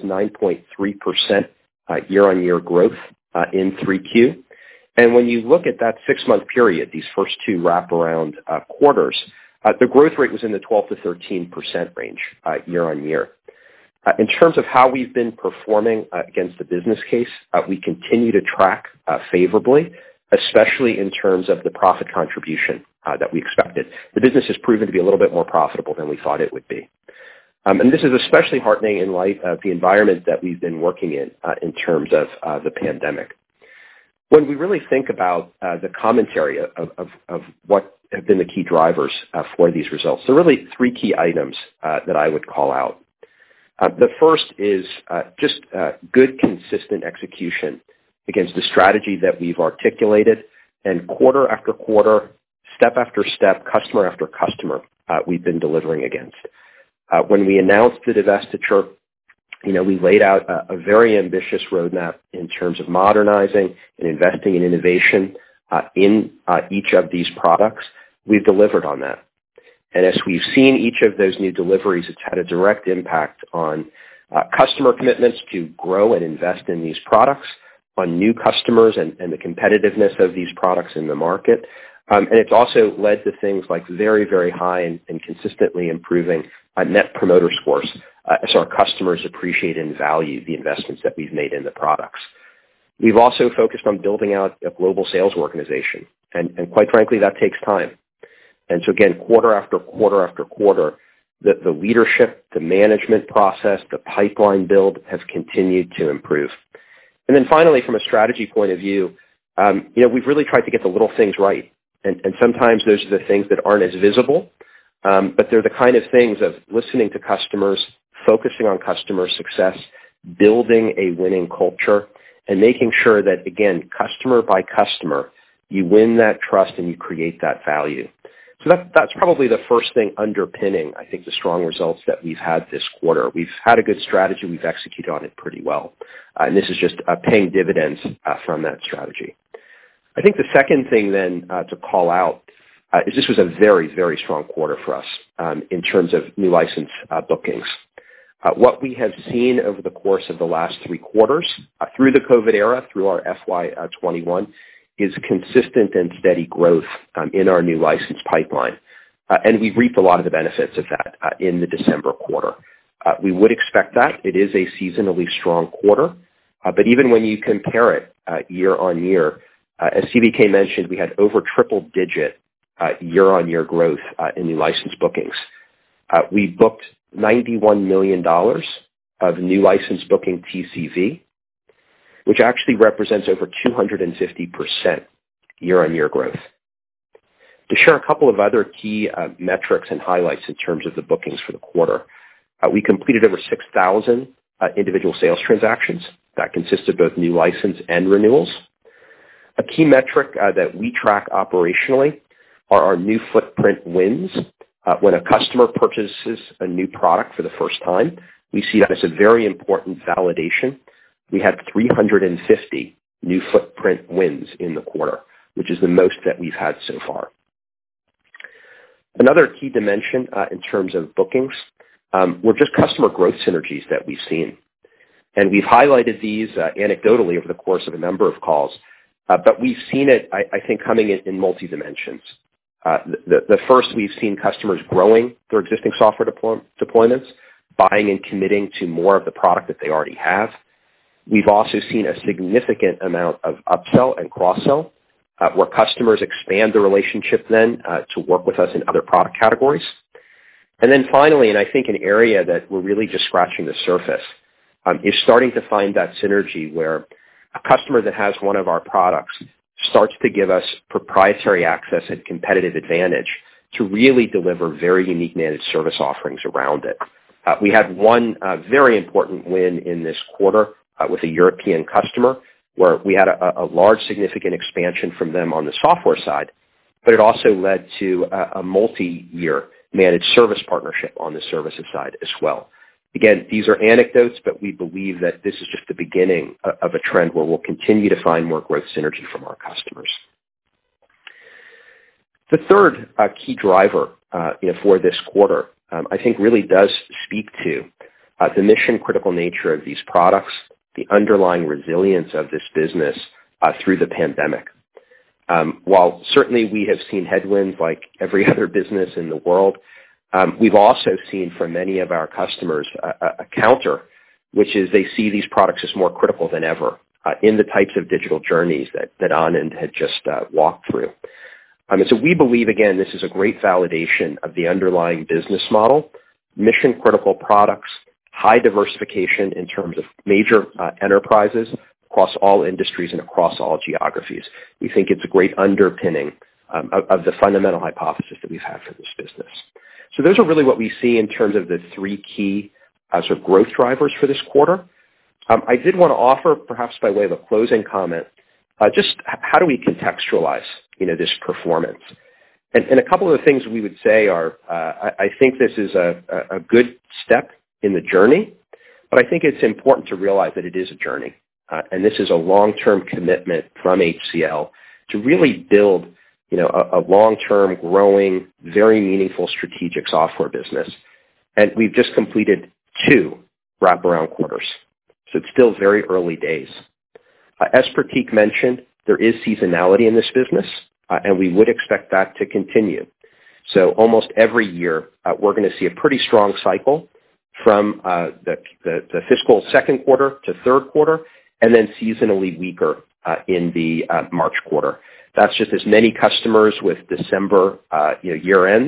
9.3% year-on-year growth in 3Q. And when you look at that 6-month period, these first 2 wraparound quarters, the growth rate was in the 12 to 13% range year-on-year. In terms of how we've been performing against the business case, we continue to track favorably, especially in terms of the profit contribution that we expected. The business has proven to be a little bit more profitable than we thought it would be. And this is especially heartening in light of the environment that we've been working in terms of the pandemic. When we really think about the commentary of what have been the key drivers for these results, there are really 3 key items that I would call out. The first is just good, consistent execution against the strategy that we've articulated, and quarter after quarter, step after step, customer after customer, we've been delivering against. When we announced the divestiture, we laid out a very ambitious roadmap in terms of modernizing and investing in innovation in each of these products. We've delivered on that. And as we've seen each of those new deliveries, it's had a direct impact on customer commitments to grow and invest in these products, on new customers and the competitiveness of these products in the market. And it's also led to things like very, very high and consistently improving net promoter scores as our customers appreciate and value the investments that we've made in the products. We've also focused on building out a global sales organization. And quite frankly, that takes time. And so again, quarter after quarter after quarter, the leadership, the management process, the pipeline build have continued to improve. And then finally, from a strategy point of view, we've really tried to get the little things right. And sometimes those are the things that aren't as visible, but they're the kind of things of listening to customers, focusing on customer success, building a winning culture, and making sure that, again, customer by customer, you win that trust and you create that value. So that's probably the first thing underpinning, I think, the strong results that we've had this quarter. We've had a good strategy. We've executed on it pretty well. And this is just paying dividends from that strategy. I think the second thing then to call out is this was a very, very strong quarter for us in terms of new license bookings. What we have seen over the course of the last 3 quarters, through the COVID era, through our FY21, is consistent and steady growth in our new license pipeline. And we've reaped a lot of the benefits of that in the December quarter. We would expect that. It is a seasonally strong quarter. But even when you compare it year on year, as CVK mentioned, we had over triple-digit year-on-year growth in new license bookings. We booked $91 million of new license booking TCV, which actually represents over 250% year-on-year growth. To share a couple of other key metrics and highlights in terms of the bookings for the quarter, we completed over 6,000 individual sales transactions. That consists of both new license and renewals. A key metric that we track operationally are our new footprint wins. When a customer purchases a new product for the first time, we see that as a very important validation. We had 350 new footprint wins in the quarter, which is the most that we've had so far. Another key dimension in terms of bookings were just customer growth synergies that we've seen. And we've highlighted these anecdotally over the course of a number of calls, but we've seen it, I think, coming in multi-dimensions. The first, we've seen customers growing their existing software deployments, buying and committing to more of the product that they already have. We've also seen a significant amount of upsell and cross-sell, where customers expand the relationship then to work with us in other product categories. And then finally, and I think an area that we're really just scratching the surface, is starting to find that synergy where a customer that has one of our products starts to give us proprietary access and competitive advantage to really deliver very unique managed service offerings around it. We had one very important win in this quarter with a European customer where we had a large significant expansion from them on the software side, but it also led to a multi-year managed service partnership on the services side as well. Again, these are anecdotes, but we believe that this is just the beginning of a trend where we'll continue to find more growth synergy from our customers. The third key driver for this quarter, I think really does speak to the mission-critical nature of these products, the underlying resilience of this business through the pandemic. While certainly we have seen headwinds like every other business in the world, we've also seen from many of our customers a counter, which is they see these products as more critical than ever in the types of digital journeys that Anand had just walked through. And so we believe, again, this is a great validation of the underlying business model, mission-critical products, high diversification in terms of major enterprises across all industries and across all geographies. We think it's a great underpinning of the fundamental hypothesis that we've had for this business. So those are really what we see in terms of the 3 key sort of growth drivers for this quarter. I did want to offer, perhaps by way of a closing comment, just how do we contextualize, this performance? And a couple of the things we would say are, I think this is a good step in the journey, but I think it's important to realize that it is a journey. And this is a long-term commitment from HCL to really build a long-term, growing, very meaningful strategic software business. And we've just completed 2 wraparound quarters. So it's still very early days. As Prateek mentioned, there is seasonality in this business, and we would expect that to continue. So almost every year, we're going to see a pretty strong cycle from the fiscal second quarter to third quarter, and then seasonally weaker in the March quarter. That's just as many customers with December year ends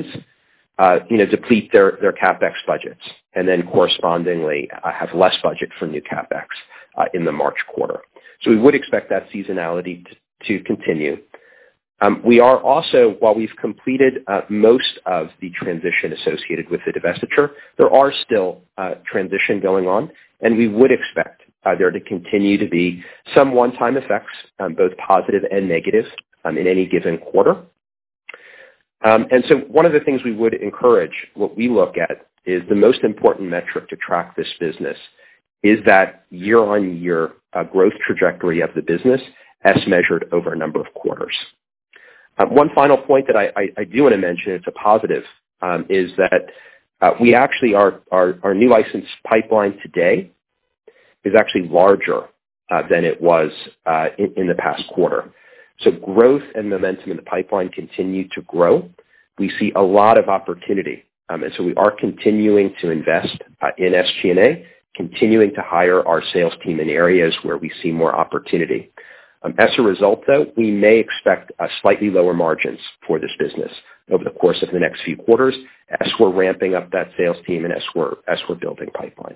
deplete their CapEx budgets, and then correspondingly have less budget for new CapEx in the March quarter. So we would expect that seasonality to continue. We are also, while we've completed most of the transition associated with the divestiture, there are still transition going on, and we would expect there to continue to be some one-time effects, both positive and negative, in any given quarter. And so one of the things we would encourage, what we look at, is the most important metric to track this business is that year-on-year growth trajectory of the business as measured over a number of quarters. One final point that I do want to mention, it's a positive, is that we actually, our new license pipeline today is actually larger than it was in the past quarter. So growth and momentum in the pipeline continue to grow. We see a lot of opportunity. And so we are continuing to invest in SG&A, continuing to hire our sales team in areas where we see more opportunity. As a result, though, we may expect slightly lower margins for this business over the course of the next few quarters as we're ramping up that sales team and as we're building pipeline.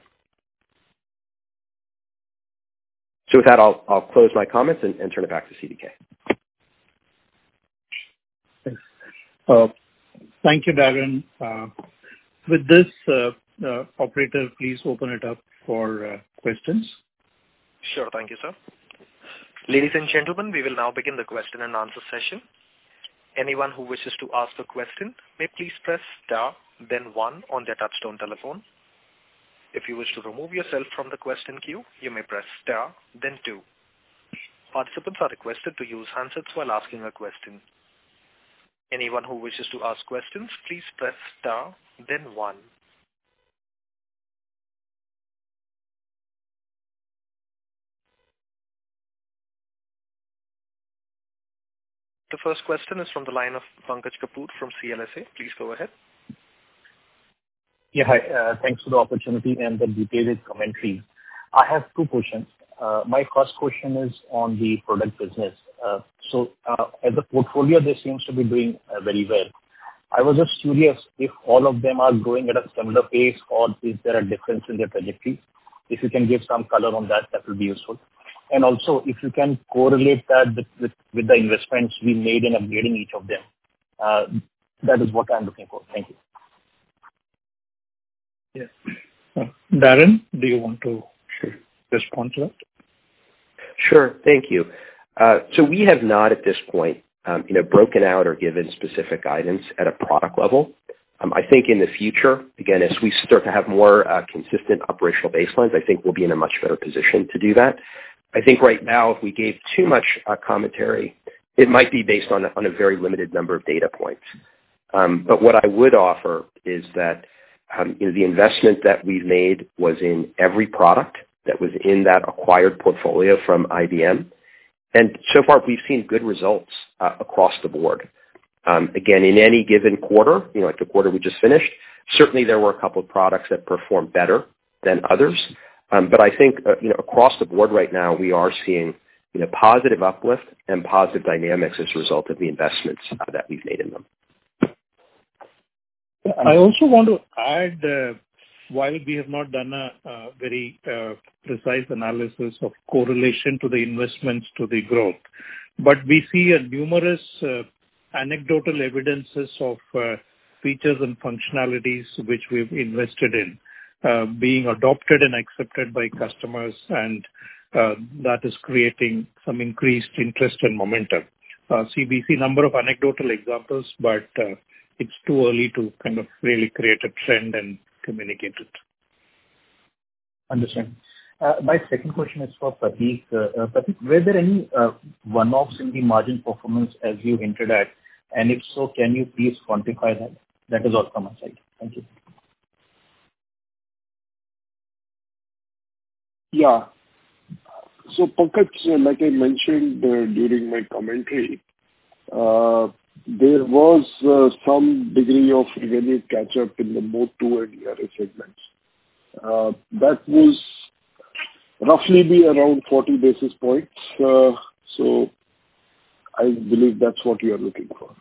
So with that, I'll close my comments and turn it back to CVK. Thanks. Thank you, Darren. With this, operator, please open it up for questions. Sure. Thank you, sir. Ladies and gentlemen, we will now begin the question and answer session. Anyone who wishes to ask a question may please press star, then 1 on their touchtone telephone. If you wish to remove yourself from the question queue, you may press star, then 2. Participants are requested to use handsets while asking a question. Anyone who wishes to ask questions, please press star, then 1. The first question is from the line of Pankaj Kapoor from CLSA. Please go ahead. Yeah, hi. Thanks for the opportunity and the detailed commentary. I have 2 questions. My first question is on the product business. As a portfolio, they seems to be doing very well. I was just curious if all of them are growing at a similar pace, or is there a difference in their trajectory? If you can give some color on that, that will be useful. And also, if you can correlate that with the investments we made in upgrading each of them, that is what I'm looking for. Thank you. Yes. Darren, do you want to respond to that? Sure. Thank you. So we have not at this point, broken out or given specific guidance at a product level. I think in the future, again, as we start to have more consistent operational baselines, I think we'll be in a much better position to do that. I think right now, if we gave too much commentary, it might be based on a very limited number of data points. But what I would offer is that the investment that we've made was in every product that was in that acquired portfolio from IBM. And so far, we've seen good results across the board. Again, in any given quarter, like the quarter we just finished, certainly there were a couple of products that performed better than others. But I think, across the board right now, we are seeing, positive uplift and positive dynamics as a result of the investments that we've made in them. I also want to add, while we have not done a very precise analysis of correlation to the investments to the growth, but we see numerous anecdotal evidences of features and functionalities which we've invested in being adopted and accepted by customers, and that is creating some increased interest and momentum. We see number of anecdotal examples, but it's too early to kind of really create a trend and communicate it. Understand. My second question is for Prateek. Prateek, were there any one-offs in the margin performance as you hinted at? And if so, can you please quantify that? That is all from my side. Thank you. Yeah. So, Pankaj, like I mentioned during my commentary, there was some degree of revenue catch-up in the Mode 2 and ERA segments. That was roughly be around 40 basis points. So I believe that's what you are looking for.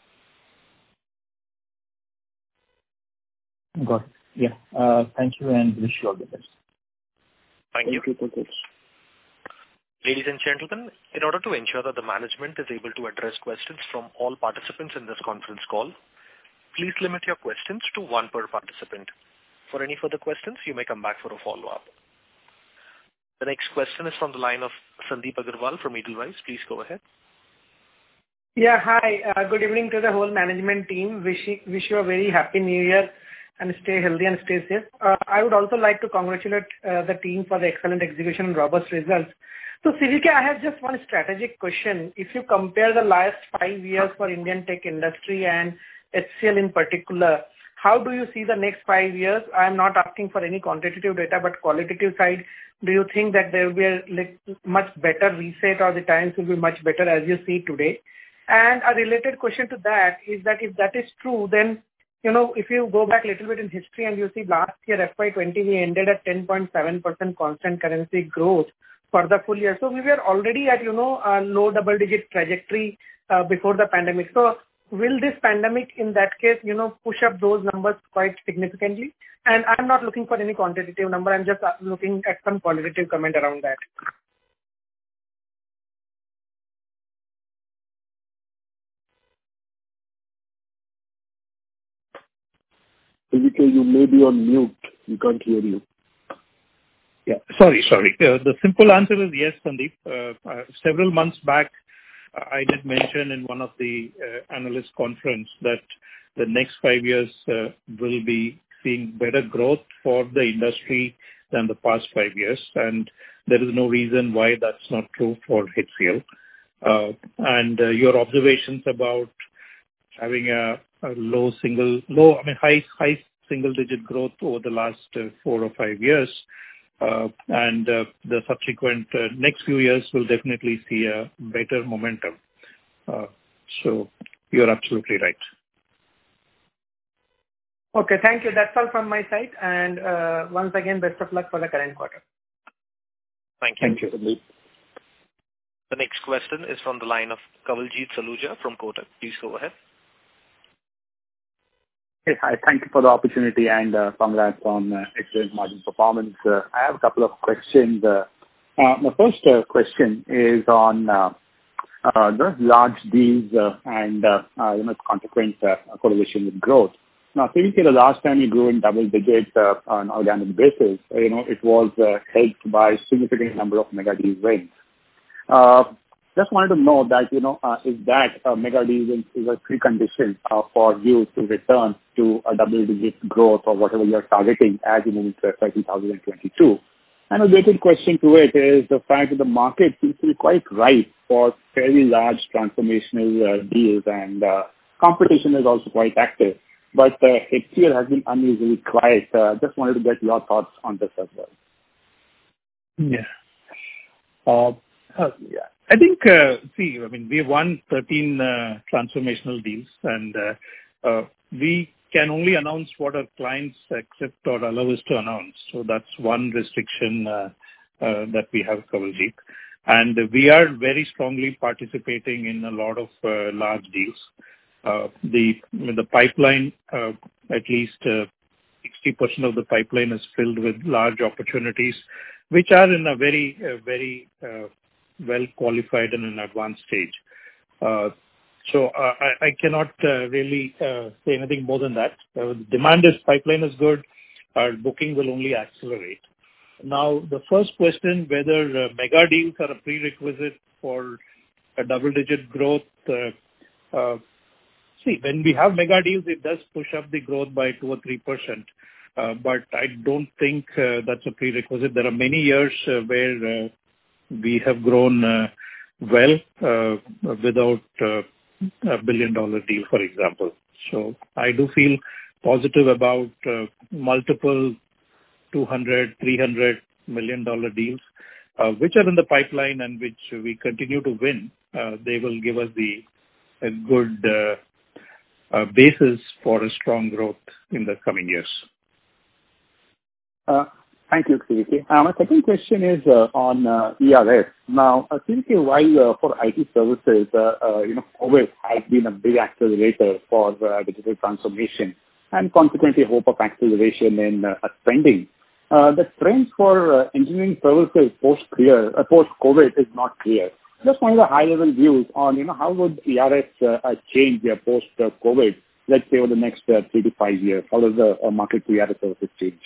Got it. Yeah. Thank you and wish you all the best. Thank you. Thank you, Pankaj. Ladies and gentlemen, in order to ensure that the management is able to address questions from all participants in this conference call, please limit your questions to one per participant. For any further questions, you may come back for a follow-up. The next question is from the line of Sandeep Agarwal from Edelweiss. Please go ahead. Yeah, hi. Good evening to the whole management team. Wish you a very happy new year and stay healthy and stay safe. I would also like to congratulate the team for the excellent execution and robust results. So CVK, I have just one strategic question. If you compare the last 5 years for Indian tech industry and HCL in particular, how do you see the next 5 years? I am not asking for any quantitative data, but qualitative side, do you think that there will be a much better reset or the times will be much better as you see today? And a related question to that is that if that is true, then, if you go back a little bit in history and you see last year, FY20, we ended at 10.7% constant currency growth for the full year. So we were already at, a low double-digit trajectory before the pandemic. So will this pandemic, in that case, push up those numbers quite significantly? And I'm not looking for any quantitative number. I'm just looking at some qualitative comment around that. CVK, you may be on mute. We can't hear you. Yeah, sorry. The simple answer is yes, Sandeep. Several months back, I did mention in one of the analyst conference that the next 5 years will be seeing better growth for the industry than the past 5 years, and there is no reason why that's not true for HCL. And your observations about having a high single-digit growth over the last 4 or 5 years. And the subsequent next few years will definitely see a better momentum. So you're absolutely right. Okay, thank you. That's all from my side. And once again, best of luck for the current quarter. Thank you. Thank you. The next question is from the line of Kawaljeet Saluja from Kotak. Please go ahead. Hey, hi. Thank you for the opportunity and congrats on excellent margin performance. I have a couple of questions. My first question is on the large deals and consequent correlation with growth. Now, CVK, the last time you grew in double digits on an organic basis, it was helped by significant number of mega deal wins. Just wanted to know that, is that mega deal is a precondition for you to return to a double-digit growth or whatever you're targeting as you move into FY 2022. And a related question to it is the fact that the market seems to be quite ripe for fairly large transformational deals and competition is also quite active. But HCL has been unusually quiet. Just wanted to get your thoughts on this as well. Yeah. I think, we won 13 transformational deals, and we can only announce what our clients accept or allow us to announce. So that's one restriction that we have, Kawaljeet. And we are very strongly participating in a lot of large deals. The pipeline, at least 60% of the pipeline is filled with large opportunities, which are in a very well qualified and an advanced stage. So I cannot really say anything more than that. Demand pipeline is good. Our booking will only accelerate. Now, the first question, whether mega deals are a prerequisite for a double-digit growth. When we have mega deals, it does push up the growth by 2 or 3%. But I don't think that's a prerequisite. There are many years where we have grown well without a billion-dollar deal, for example. So I do feel positive about multiple $200, $300 million deals, which are in the pipeline and which we continue to win. They will give us a good basis for a strong growth in the coming years. Thank you, CVK. My second question is on ERS. Now, CVK, while for IT services, COVID has been a big accelerator for digital transformation and consequently hope of acceleration in spending. the trend for engineering services post-COVID is not clear. Just one of the high-level views on, how would ERS change post-COVID, let's say over the next 3 to 5 years? How does the market for ERS services change?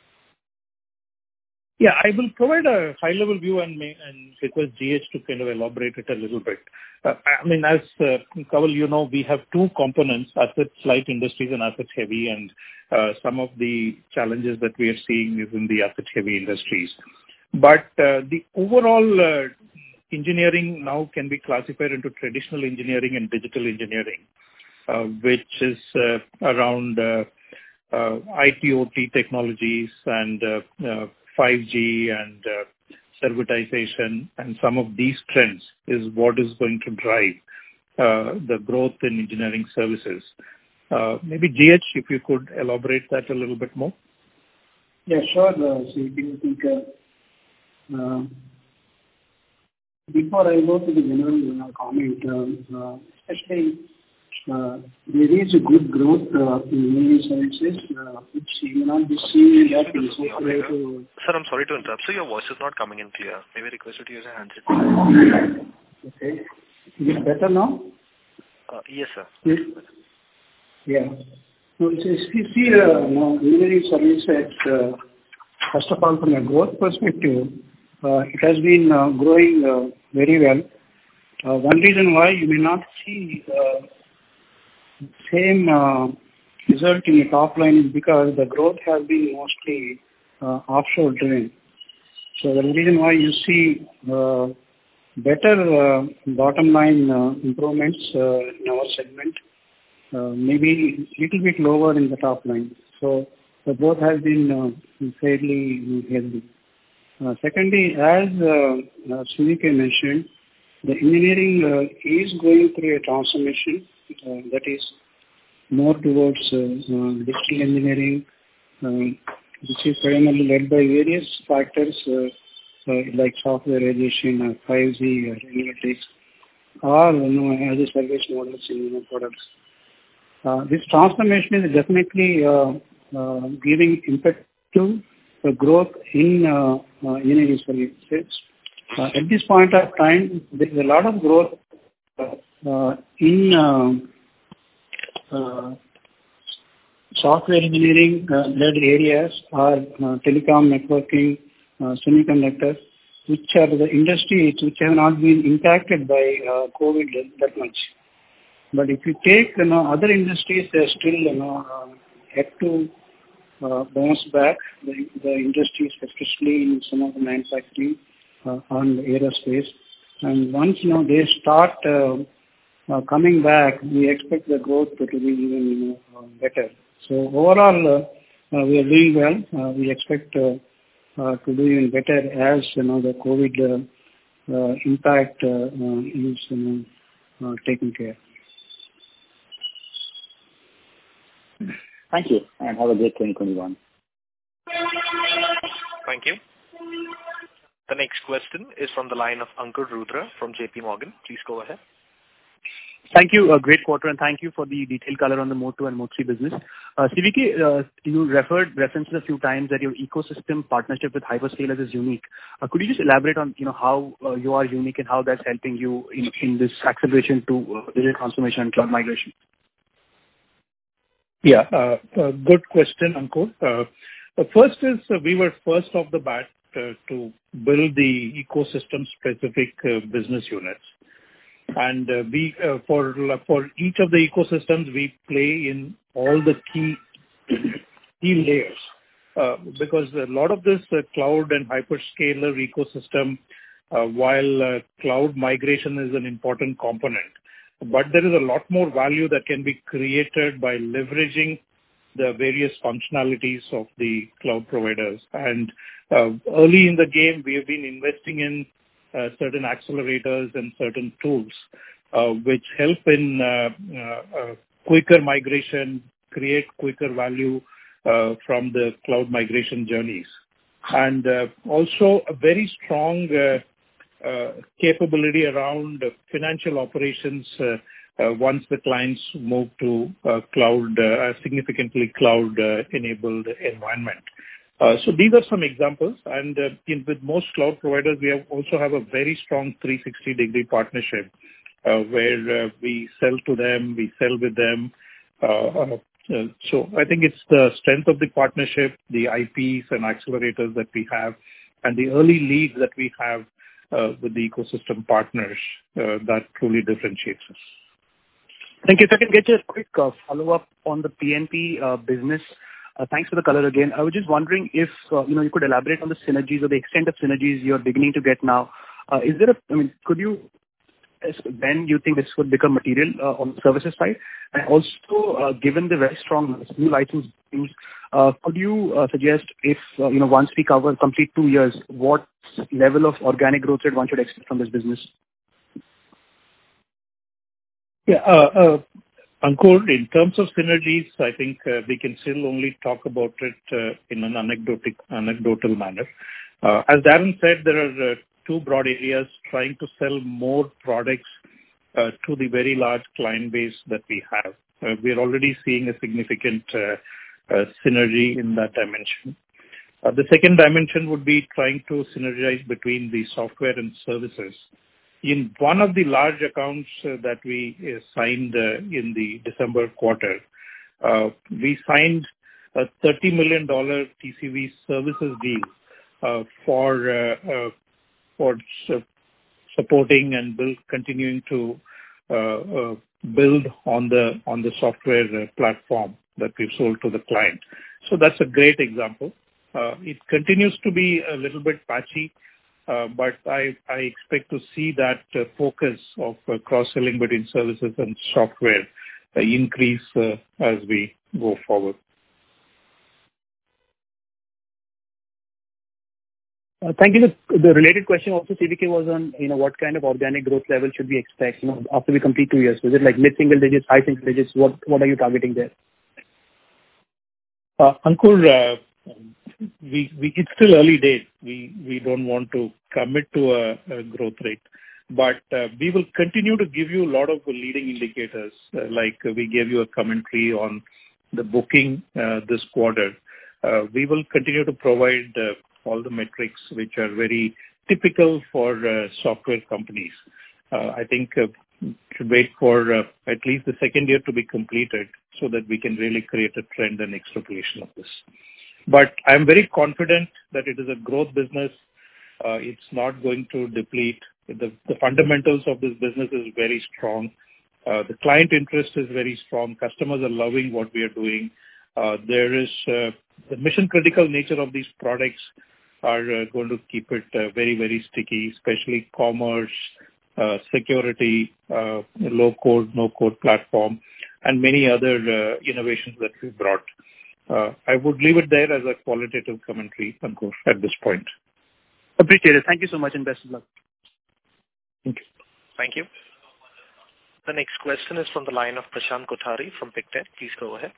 Yeah, I will provide a high-level view and request GH to kind of elaborate it a little bit. As Kawal, we have two components, asset-light industries and asset-heavy, and some of the challenges that we are seeing is in the asset-heavy industries. But the overall engineering now can be classified into traditional engineering and digital engineering, which is around IT/OT technologies and 5G and servitization, and some of these trends is what is going to drive the growth in engineering services. Maybe GH, if you could elaborate that a little bit more. Yeah, sure. So I think before I go to the general comment, especially there is a good growth in engineering services, which you will not be seeing that in software. Sir, I'm sorry to interrupt. So your voice is not coming in clear. Maybe request you to use a handset. Okay. Is it better now? Yes, sir. Yes. Yeah. So if you see engineering services, first of all, from a growth perspective, it has been growing very well. One reason why you may not see same result in the top line is because the growth has been mostly offshore driven. So the reason why you see better bottom line improvements in our segment, maybe a little bit lower in the top line. So the growth has been fairly healthy. Secondly, as CVK mentioned, the engineering is going through a transformation that is more towards digital engineering, which is primarily led by various factors like softwareization, 5G, or analytics, or as a service models in products. This transformation is definitely giving impact to the growth in engineering services. At this point of time, there is a lot of growth in software engineering led areas or telecom, networking, semiconductors, which are the industries which have not been impacted by COVID that much. But if you take other industries, they are still yet to bounce back. The industries, especially in some of the manufacturing on the aerospace, and once they start coming back, we expect the growth to be even better. So overall, we are doing well. We expect to do even better as the COVID impact is taken care. Thank you, and have a great 2021. Thank you. The next question is from the line of Ankur Rudra from JP Morgan. Please go ahead. Thank you. A great quarter, and thank you for the detailed color on the Mode 2 and Mode 3 business. CVK, you referenced a few times that your ecosystem partnership with hyperscalers is unique. Could you just elaborate on how you are unique and how that's helping you in this acceleration to digital transformation and cloud migration? Yeah, good question, Ankur. First is we were first off the bat to build the ecosystem-specific business units. And we for each of the ecosystems, we play in all the key layers. Because a lot of this cloud and hyperscaler ecosystem, while cloud migration is an important component, but there is a lot more value that can be created by leveraging the various functionalities of the cloud providers. And early in the game, we have been investing in certain accelerators and certain tools which help in quicker migration, create quicker value from the cloud migration journeys. And also a very strong capability around financial operations once the clients move to cloud, significantly cloud-enabled environment. So these are some examples, and with most cloud providers, we also have a very strong 360-degree partnership where we sell to them, we sell with them. So I think it's the strength of the partnership, the IPs and accelerators that we have, and the early leads that we have with the ecosystem partners that truly differentiates us. Thank you. If I can get a quick follow-up on the PNP business. Thanks for the color again. I was just wondering if you could elaborate on the synergies or the extent of synergies you're beginning to get now. Could you, when you think this would become material on the services side? And also, given the very strong new license teams, could you suggest if, once we cover complete 2 years, what level of organic growth rate one should expect from this business? Yeah, Ankur, in terms of synergies, I think we can still only talk about it in an anecdotal manner. As Darren said, there are two broad areas: trying to sell more products to the very large client base that we have. We're already seeing a significant synergy in that dimension. The second dimension would be trying to synergize between the software and services. In one of the large accounts that we signed in the December quarter, we signed a $30 million TCV services deal for supporting and continuing to build on the software platform that we've sold to the client. So that's a great example. It continues to be a little bit patchy, but I expect to see that focus of cross-selling between services and software increase as we go forward. Thank you. The related question also, CVK, was on what kind of organic growth level should we expect after we complete 2 years? Was it like mid-single digits, high single digits? What are you targeting there? Ankur, it's still early days. We don't want to commit to a growth rate, but we will continue to give you a lot of leading indicators, like we gave you a commentary on the booking this quarter. We will continue to provide all the metrics which are very typical for software companies. I think should wait for at least the second year to be completed so that we can really create a trend and extrapolation of this. But I'm very confident that it is a growth business. It's not going to deplete. The fundamentals of this business is very strong. The client interest is very strong. Customers are loving what we are doing. There is the mission critical nature of these products are going to keep it very, very sticky, especially commerce, security, low code, no code platform, and many other innovations that we brought. I would leave it there as a qualitative commentary, Ankur, at this point. Appreciate it. Thank you so much and best of luck. Thank you. Thank you. The next question is from the line of Prashant Kothari from Pictet. Please go ahead.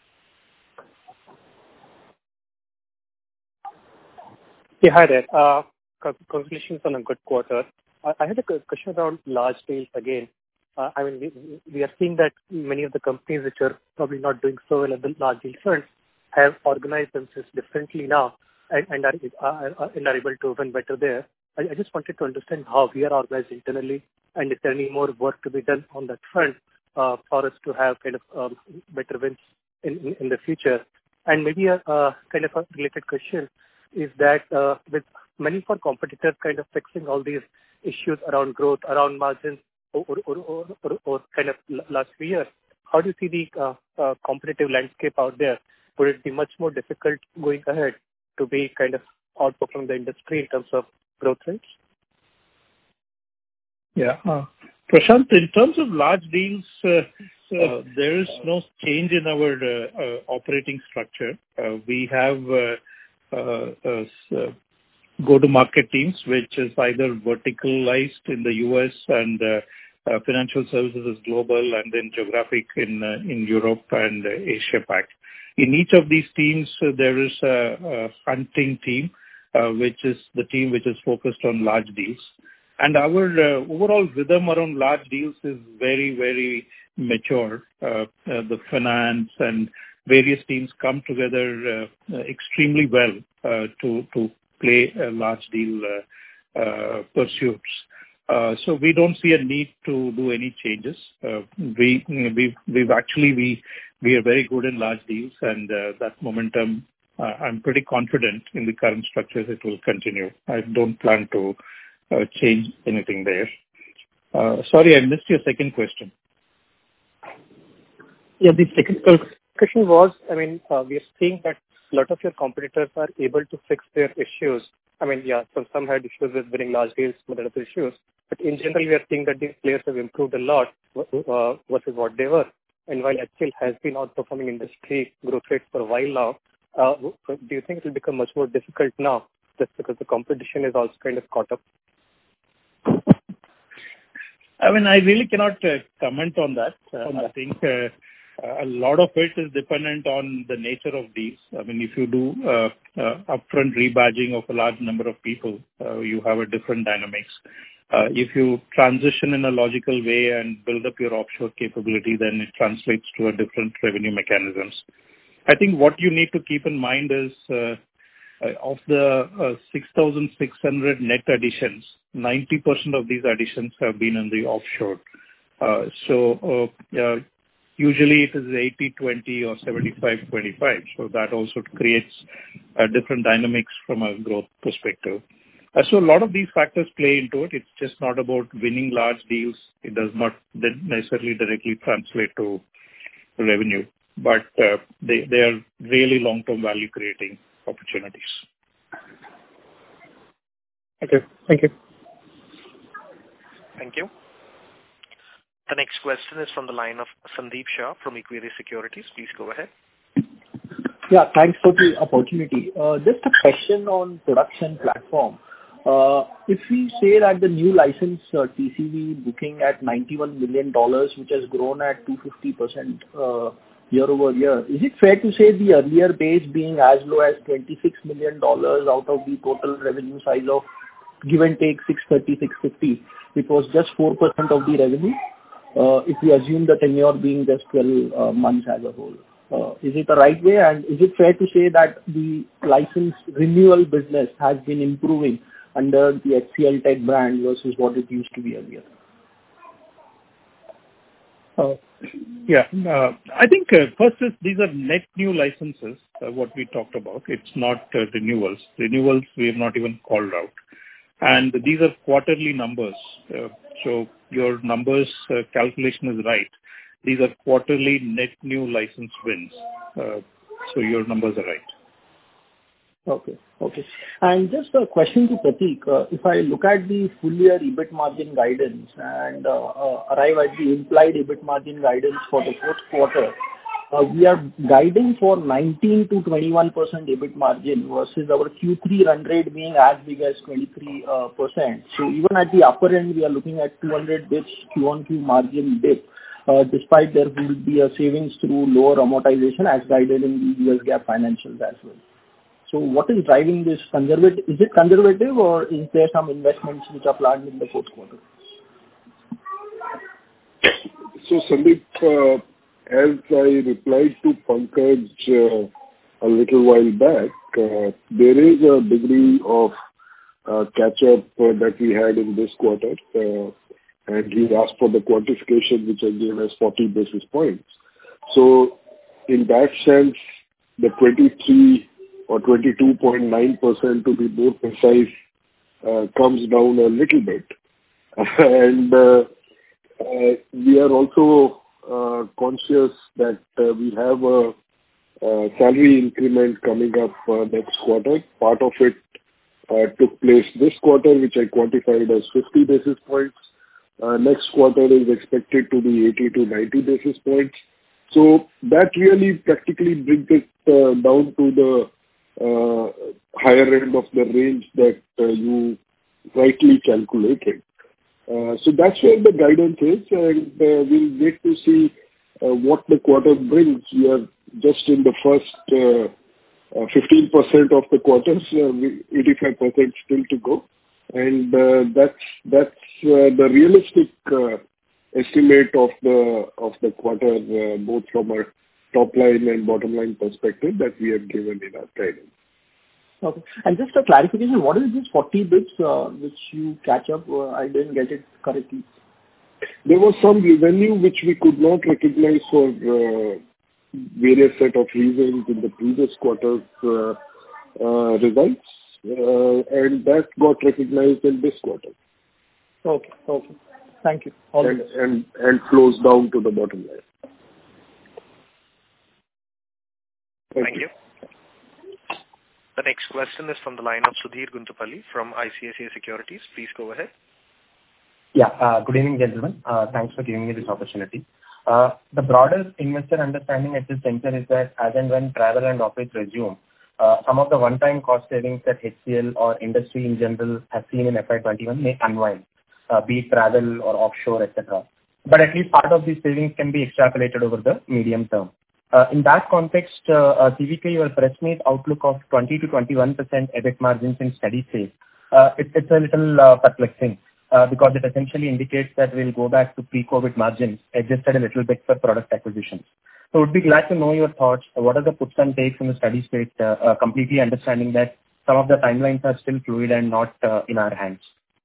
Yeah, hi there. Congratulations on a good quarter. I had a question around large deals again. We are seing that many of the companies which are probably not doing so well at the large deal front have organized themselves differently now and are able to win better there. I just wanted to understand how we are organized internally, and is there any more work to be done on that front for us to have kind of better wins in the future. And maybe a kind of a related question is that with many of our competitors kind of fixing all these issues around growth, around margins, or kind of last few years, how do you see the competitive landscape out there? Would it be much more difficult going ahead to be kind of outperforming the industry in terms of growth rates? Yeah. Prashant, in terms of large deals, there is no change in our operating structure. We have go-to-market teams, which is either verticalized in the US and financial services is global, and then geographic in Europe and Asia Pac. In each of these teams, there is a hunting team, which is the team which is focused on large deals. And our overall rhythm around large deals is very, very mature. The finance and various teams come together extremely well to play large deal pursuits. So we don't see a need to do any changes. We are very good in large deals, and that momentum, I'm pretty confident in the current structures it will continue. I don't plan to change anything there. Sorry, I missed your second question. Yeah, the second question was, we are seeing that a lot of your competitors are able to fix their issues. Some had issues with winning large deals, some other issues. But in general, we are seeing that these players have improved a lot versus what they were. And while HCL has been outperforming industry growth rates for a while now, do you think it will become much more difficult now just because the competition is also kind of caught up? I really cannot comment on that. I think a lot of it is dependent on the nature of deals. If you do upfront rebadging of a large number of people, you have a different dynamics. If you transition in a logical way and build up your offshore capability, then it translates to a different revenue mechanisms. I think what you need to keep in mind is of the 6,600 net additions, 90% of these additions have been in the offshore. Usually it is 80-20 or 75-25. So that also creates different dynamics from a growth perspective. So a lot of these factors play into it. It's just not about winning large deals. It does not necessarily directly translate to revenue, but they are really long-term value creating opportunities. Okay, thank you. Thank you. The next question is from the line of Sandeep Shah from Equirus Securities. Please go ahead. Yeah, thanks for the opportunity. Just a question on production platform. If we say that the new license TCV booking at $91 million, which has grown at 250% year over year, is it fair to say the earlier base being as low as $26 million out of the total revenue size of give and take 630, 650, it was just 4% of the revenue? If we assume the tenure being just 12 months as a whole. Is it the right way? And is it fair to say that the license renewal business has been improving under the HCL Tech brand versus what it used to be earlier? I think first is these are net new licenses, what we talked about. It's not renewals. Renewals we have not even called out. And these are quarterly numbers. So your numbers calculation is right. These are quarterly net new license wins. So your numbers are right. Okay. And just a question to Prateek. If I look at the full year EBIT margin guidance and arrive at the implied EBIT margin guidance for the fourth quarter, we are guiding for 19 to 21% EBIT margin versus our Q3 run rate being as big as 23%. So even at the upper end, we are looking at 200 bits Q-on-Q margin dip, despite there will be a savings through lower amortization as guided in the US GAAP financials as well. So what is driving this conservative? Is it conservative or is there some investments which are planned in the fourth quarter? So Sandeep, as I replied to Pankaj a little while back, there is a degree of catch-up that we had in this quarter, and he asked for the quantification, which I gave as 40 basis points. So in that sense, the 23 or 22.9% to be more precise comes down a little bit. And we are also conscious that we have a salary increment coming up next quarter. Part of it took place this quarter, which I quantified as 50 basis points. Next quarter is expected to be 80 to 90 basis points. So that really practically brings it down to the higher end of the range that you rightly calculated. So that's where the guidance is, and we'll wait to see what the quarter brings. We are just in the first 15% of the quarters, 85% still to go, and that's the realistic estimate of the quarter, both from a top line and bottom line perspective that we have given in our guidance. Okay. And just a clarification, what is this 40 bits which you catch up? I didn't get it correctly. There was some revenue which we could not recognize for various set of reasons in the previous quarter's results, and that got recognized in this quarter. Okay. Thank you. And flows down to the bottom line. Thank you. The next question is from the line of Sudheer Guntupalli from ICICI Securities. Please go ahead. Yeah. Good evening, gentlemen. Thanks for giving me this opportunity. The broader investor understanding at this juncture is that as and when travel and office resume, some of the one-time cost savings that HCL or industry in general has seen in FY21 may unwind, be it travel or offshore, etc. But at least part of these savings can be extrapolated over the medium term. In that context, CVK, your press meet outlook of 20 to 21% EBIT margins in steady state, it's a little perplexing because it essentially indicates that we'll go back to pre-COVID margins, adjusted a little bit for product acquisitions. So would be glad to know your thoughts. What are the puts and takes in the steady state, completely understanding that some of the timelines are still fluid and not in our hands.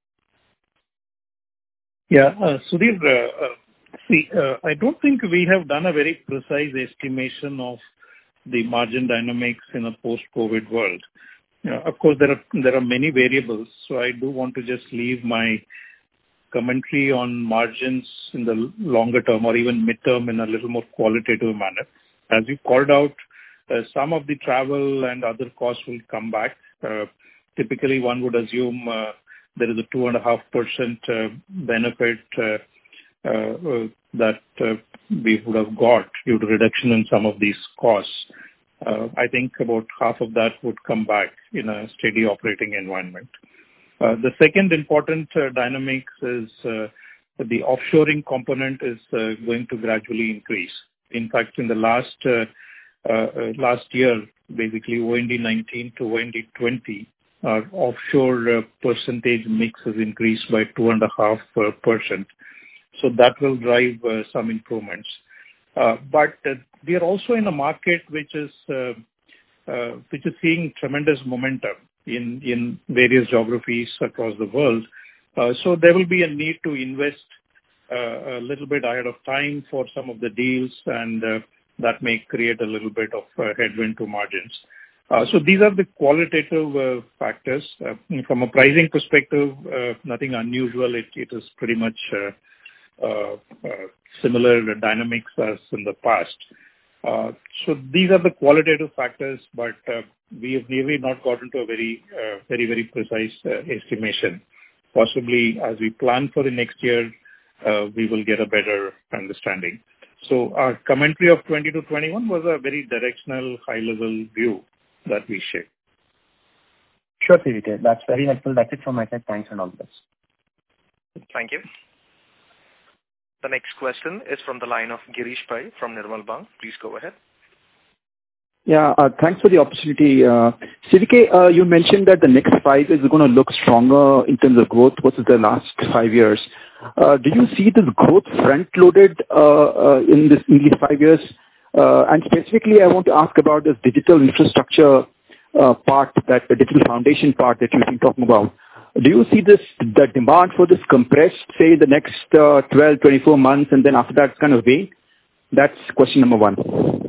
Yeah, Sudhir, I don't think we have done a very precise estimation of the margin dynamics in a post-COVID world. Of course, there are many variables, so I do want to just leave my commentary on margins in the longer term or even midterm in a little more qualitative manner. As you called out, some of the travel and other costs will come back. Typically, one would assume there is a 2.5% benefit that we would have got due to reduction in some of these costs. I think about half of that would come back in a steady operating environment. The second important dynamics is the offshoring component is going to gradually increase. In fact, in the last year, basically OND 19 to OND 20, our offshore percentage mix has increased by 2.5%. So that will drive some improvements. But we are also in a market which is seeing tremendous momentum in various geographies across the world. So there will be a need to invest a little bit ahead of time for some of the deals, and that may create a little bit of headwind to margins. So these are the qualitative factors. From a pricing perspective, nothing unusual. It is pretty much similar dynamics as in the past. So these are the qualitative factors, but we have really not gotten to a very precise estimation. Possibly as we plan for the next year, we will get a better understanding. So our commentary of 20 to 21 was a very directional, high-level view that we shared. Sure, CVK. That's very helpful. That's it from my side. Thanks and all the best. Thank you. The next question is from the line of Girish Pai from Nirmal Bang. Please go ahead. Yeah, thanks for the opportunity. CVK, you mentioned that the next 5 years is going to look stronger in terms of growth versus the last 5 years. Do you see this growth front-loaded in these 5 years? And specifically, I want to ask about this digital infrastructure part, that the digital foundation part that you've been talking about. Do you see the demand for this compressed, say, the next 12, 24 months, and then after that it's kind of wane? That's question number 1.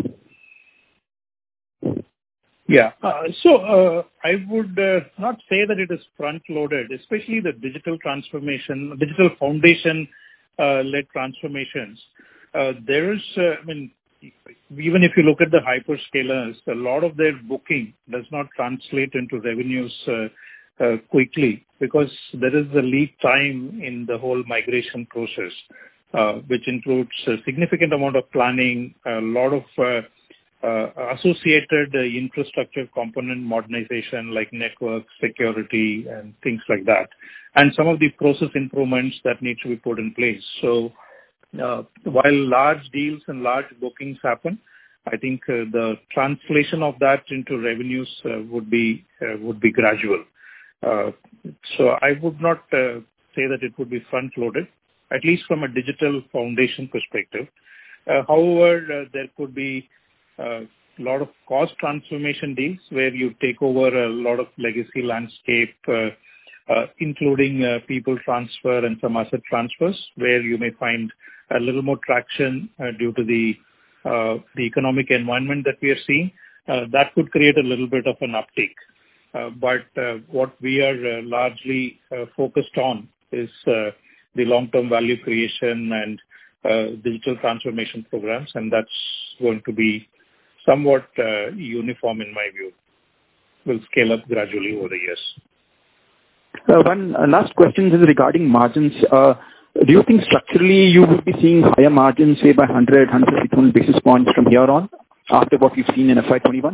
Yeah. So I would not say that it is front-loaded, especially the digital transformation, digital foundation-led transformations. There is, even if you look at the hyperscalers, a lot of their booking does not translate into revenues quickly because there is a lead time in the whole migration process, which includes a significant amount of planning, a lot of associated infrastructure component modernization like network security and things like that, and some of the process improvements that need to be put in place. So while large deals and large bookings happen, I think the translation of that into revenues would be gradual. So I would not say that it would be front-loaded, at least from a digital foundation perspective. However, there could be a lot of cost transformation deals where you take over a lot of legacy landscape, including people transfer and some asset transfers, where you may find a little more traction due to the economic environment that we are seeing. That could create a little bit of an uptick. But what we are largely focused on is the long-term value creation and digital transformation programs, and that's going to be somewhat uniform in my view. Will scale up gradually over the years. One last question is regarding margins. Do you think structurally you would be seeing higher margins, say by 100, 150 basis points from here on, after what we've seen in FY21?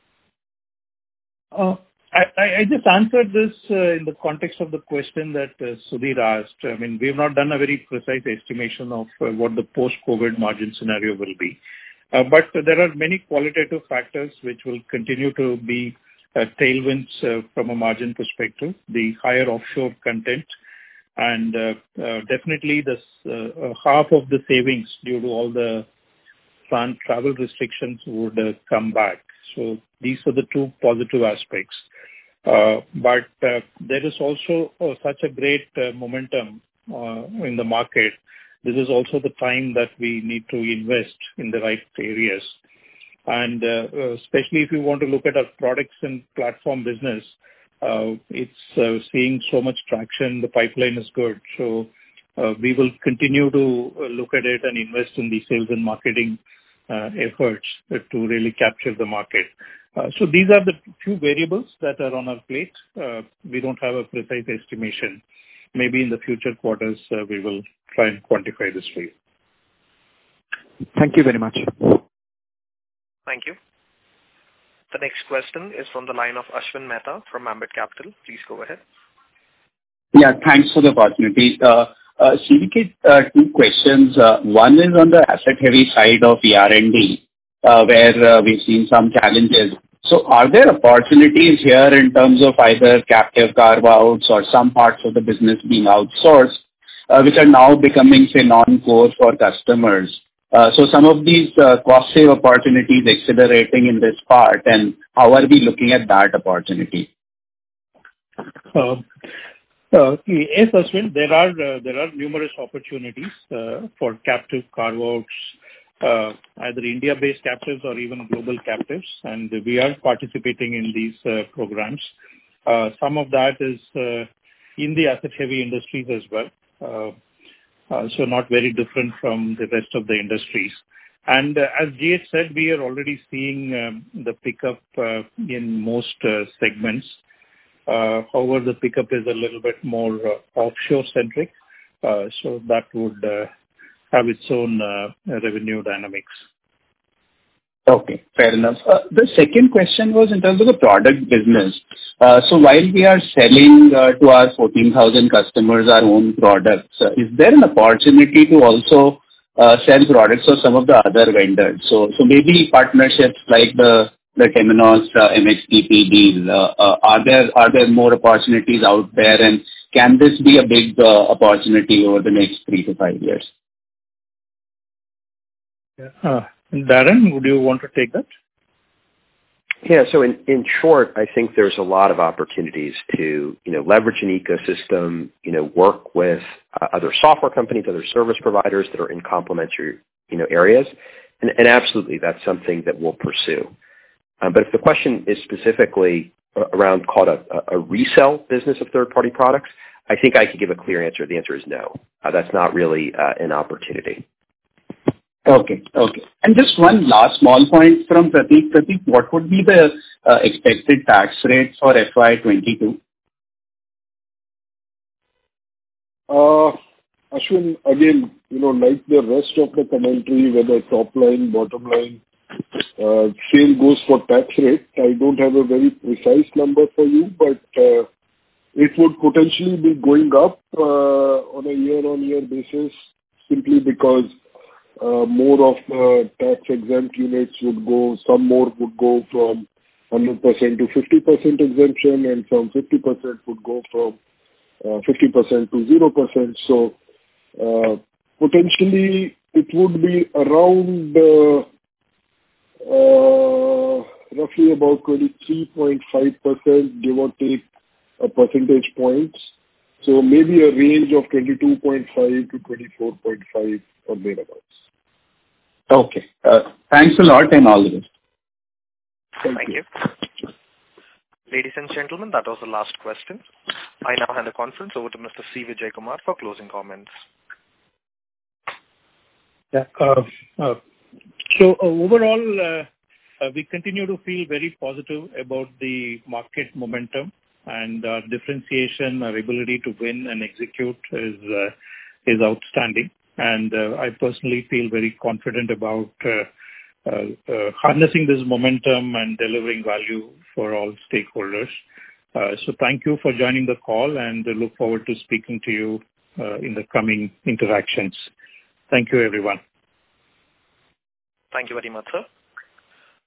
I just answered this in the context of the question that Sudhir asked. I mean, we have not done a very precise estimation of what the post-COVID margin scenario will be. But there are many qualitative factors which will continue to be tailwinds from a margin perspective. The higher offshore content and definitely this half of the savings due to all the travel restrictions would come back. So these are the two positive aspects. But there is also such a great momentum in the market. This is also the time that we need to invest in the right areas. And especially if you want to look at our products and platform business, it's seeing so much traction. The pipeline is good. So we will continue to look at it and invest in the sales and marketing efforts to really capture the market. So these are the few variables that are on our plate. We don't have a precise estimation. Maybe in the future quarters, we will try and quantify this for you. Thank you very much. Thank you. The next question is from the line of Ashwin Mehta from Ambit Capital. Please go ahead. Yeah, thanks for the opportunity. CVK, two questions. One is on the asset-heavy side of ER&D, where we've seen some challenges. So are there opportunities here in terms of either captive carve-outs or some parts of the business being outsourced, which are now becoming, say, non-core for customers? So some of these cost-save opportunities accelerating in this part, and how are we looking at that opportunity? Yes, Ashwin, there are numerous opportunities for captive carve-outs, either India-based captives or even global captives, and we are participating in these programs. Some of that is in the asset-heavy industries as well, so not very different from the rest of the industries. And as GH said, we are already seeing the pickup in most segments. However, the pickup is a little bit more offshore-centric, so that would have its own revenue dynamics. Okay, fair enough. The second question was in terms of the product business. So while we are selling to our 14,000 customers our own products, is there an opportunity to also sell products of some of the other vendors? So maybe partnerships like the Temenos MXDP deal. Are there more opportunities out there, and can this be a big opportunity over the next 3 to 5 years? Darren, would you want to take that? Yeah, so in short, I think there's a lot of opportunities to, leverage an ecosystem, work with other software companies, other service providers that are in complementary, areas. And absolutely, that's something that we'll pursue. But if the question is specifically around called a resell business of third-party products, I think I could give a clear answer. The answer is no. That's not really an opportunity. Okay. And just one last small point from Prateek. Prateek, what would be the expected tax rate for FY22? Ashwin, again, like the rest of the commentary, whether top line, bottom line, same goes for tax rate. I don't have a very precise number for you, but it would potentially be going up on a year-on-year basis simply because more of the tax-exempt units would go, some more would go from 100% to 50% exemption, and from 50% would go from 50% to 0%. So potentially it would be around roughly about 23.5%, give or take a percentage points. So maybe a range of 22.5 to 24.5 or thereabouts. Okay. Thanks a lot and all the best. Thank you. Ladies and gentlemen, that was the last question. I now hand the conference over to Mr. C. Vijayakumar for closing comments. Yeah. So overall, we continue to feel very positive about the market momentum, and our differentiation, our ability to win and execute is outstanding. And I personally feel very confident about harnessing this momentum and delivering value for all stakeholders. So thank you for joining the call, and look forward to speaking to you in the coming interactions. Thank you, everyone. Thank you very much, sir.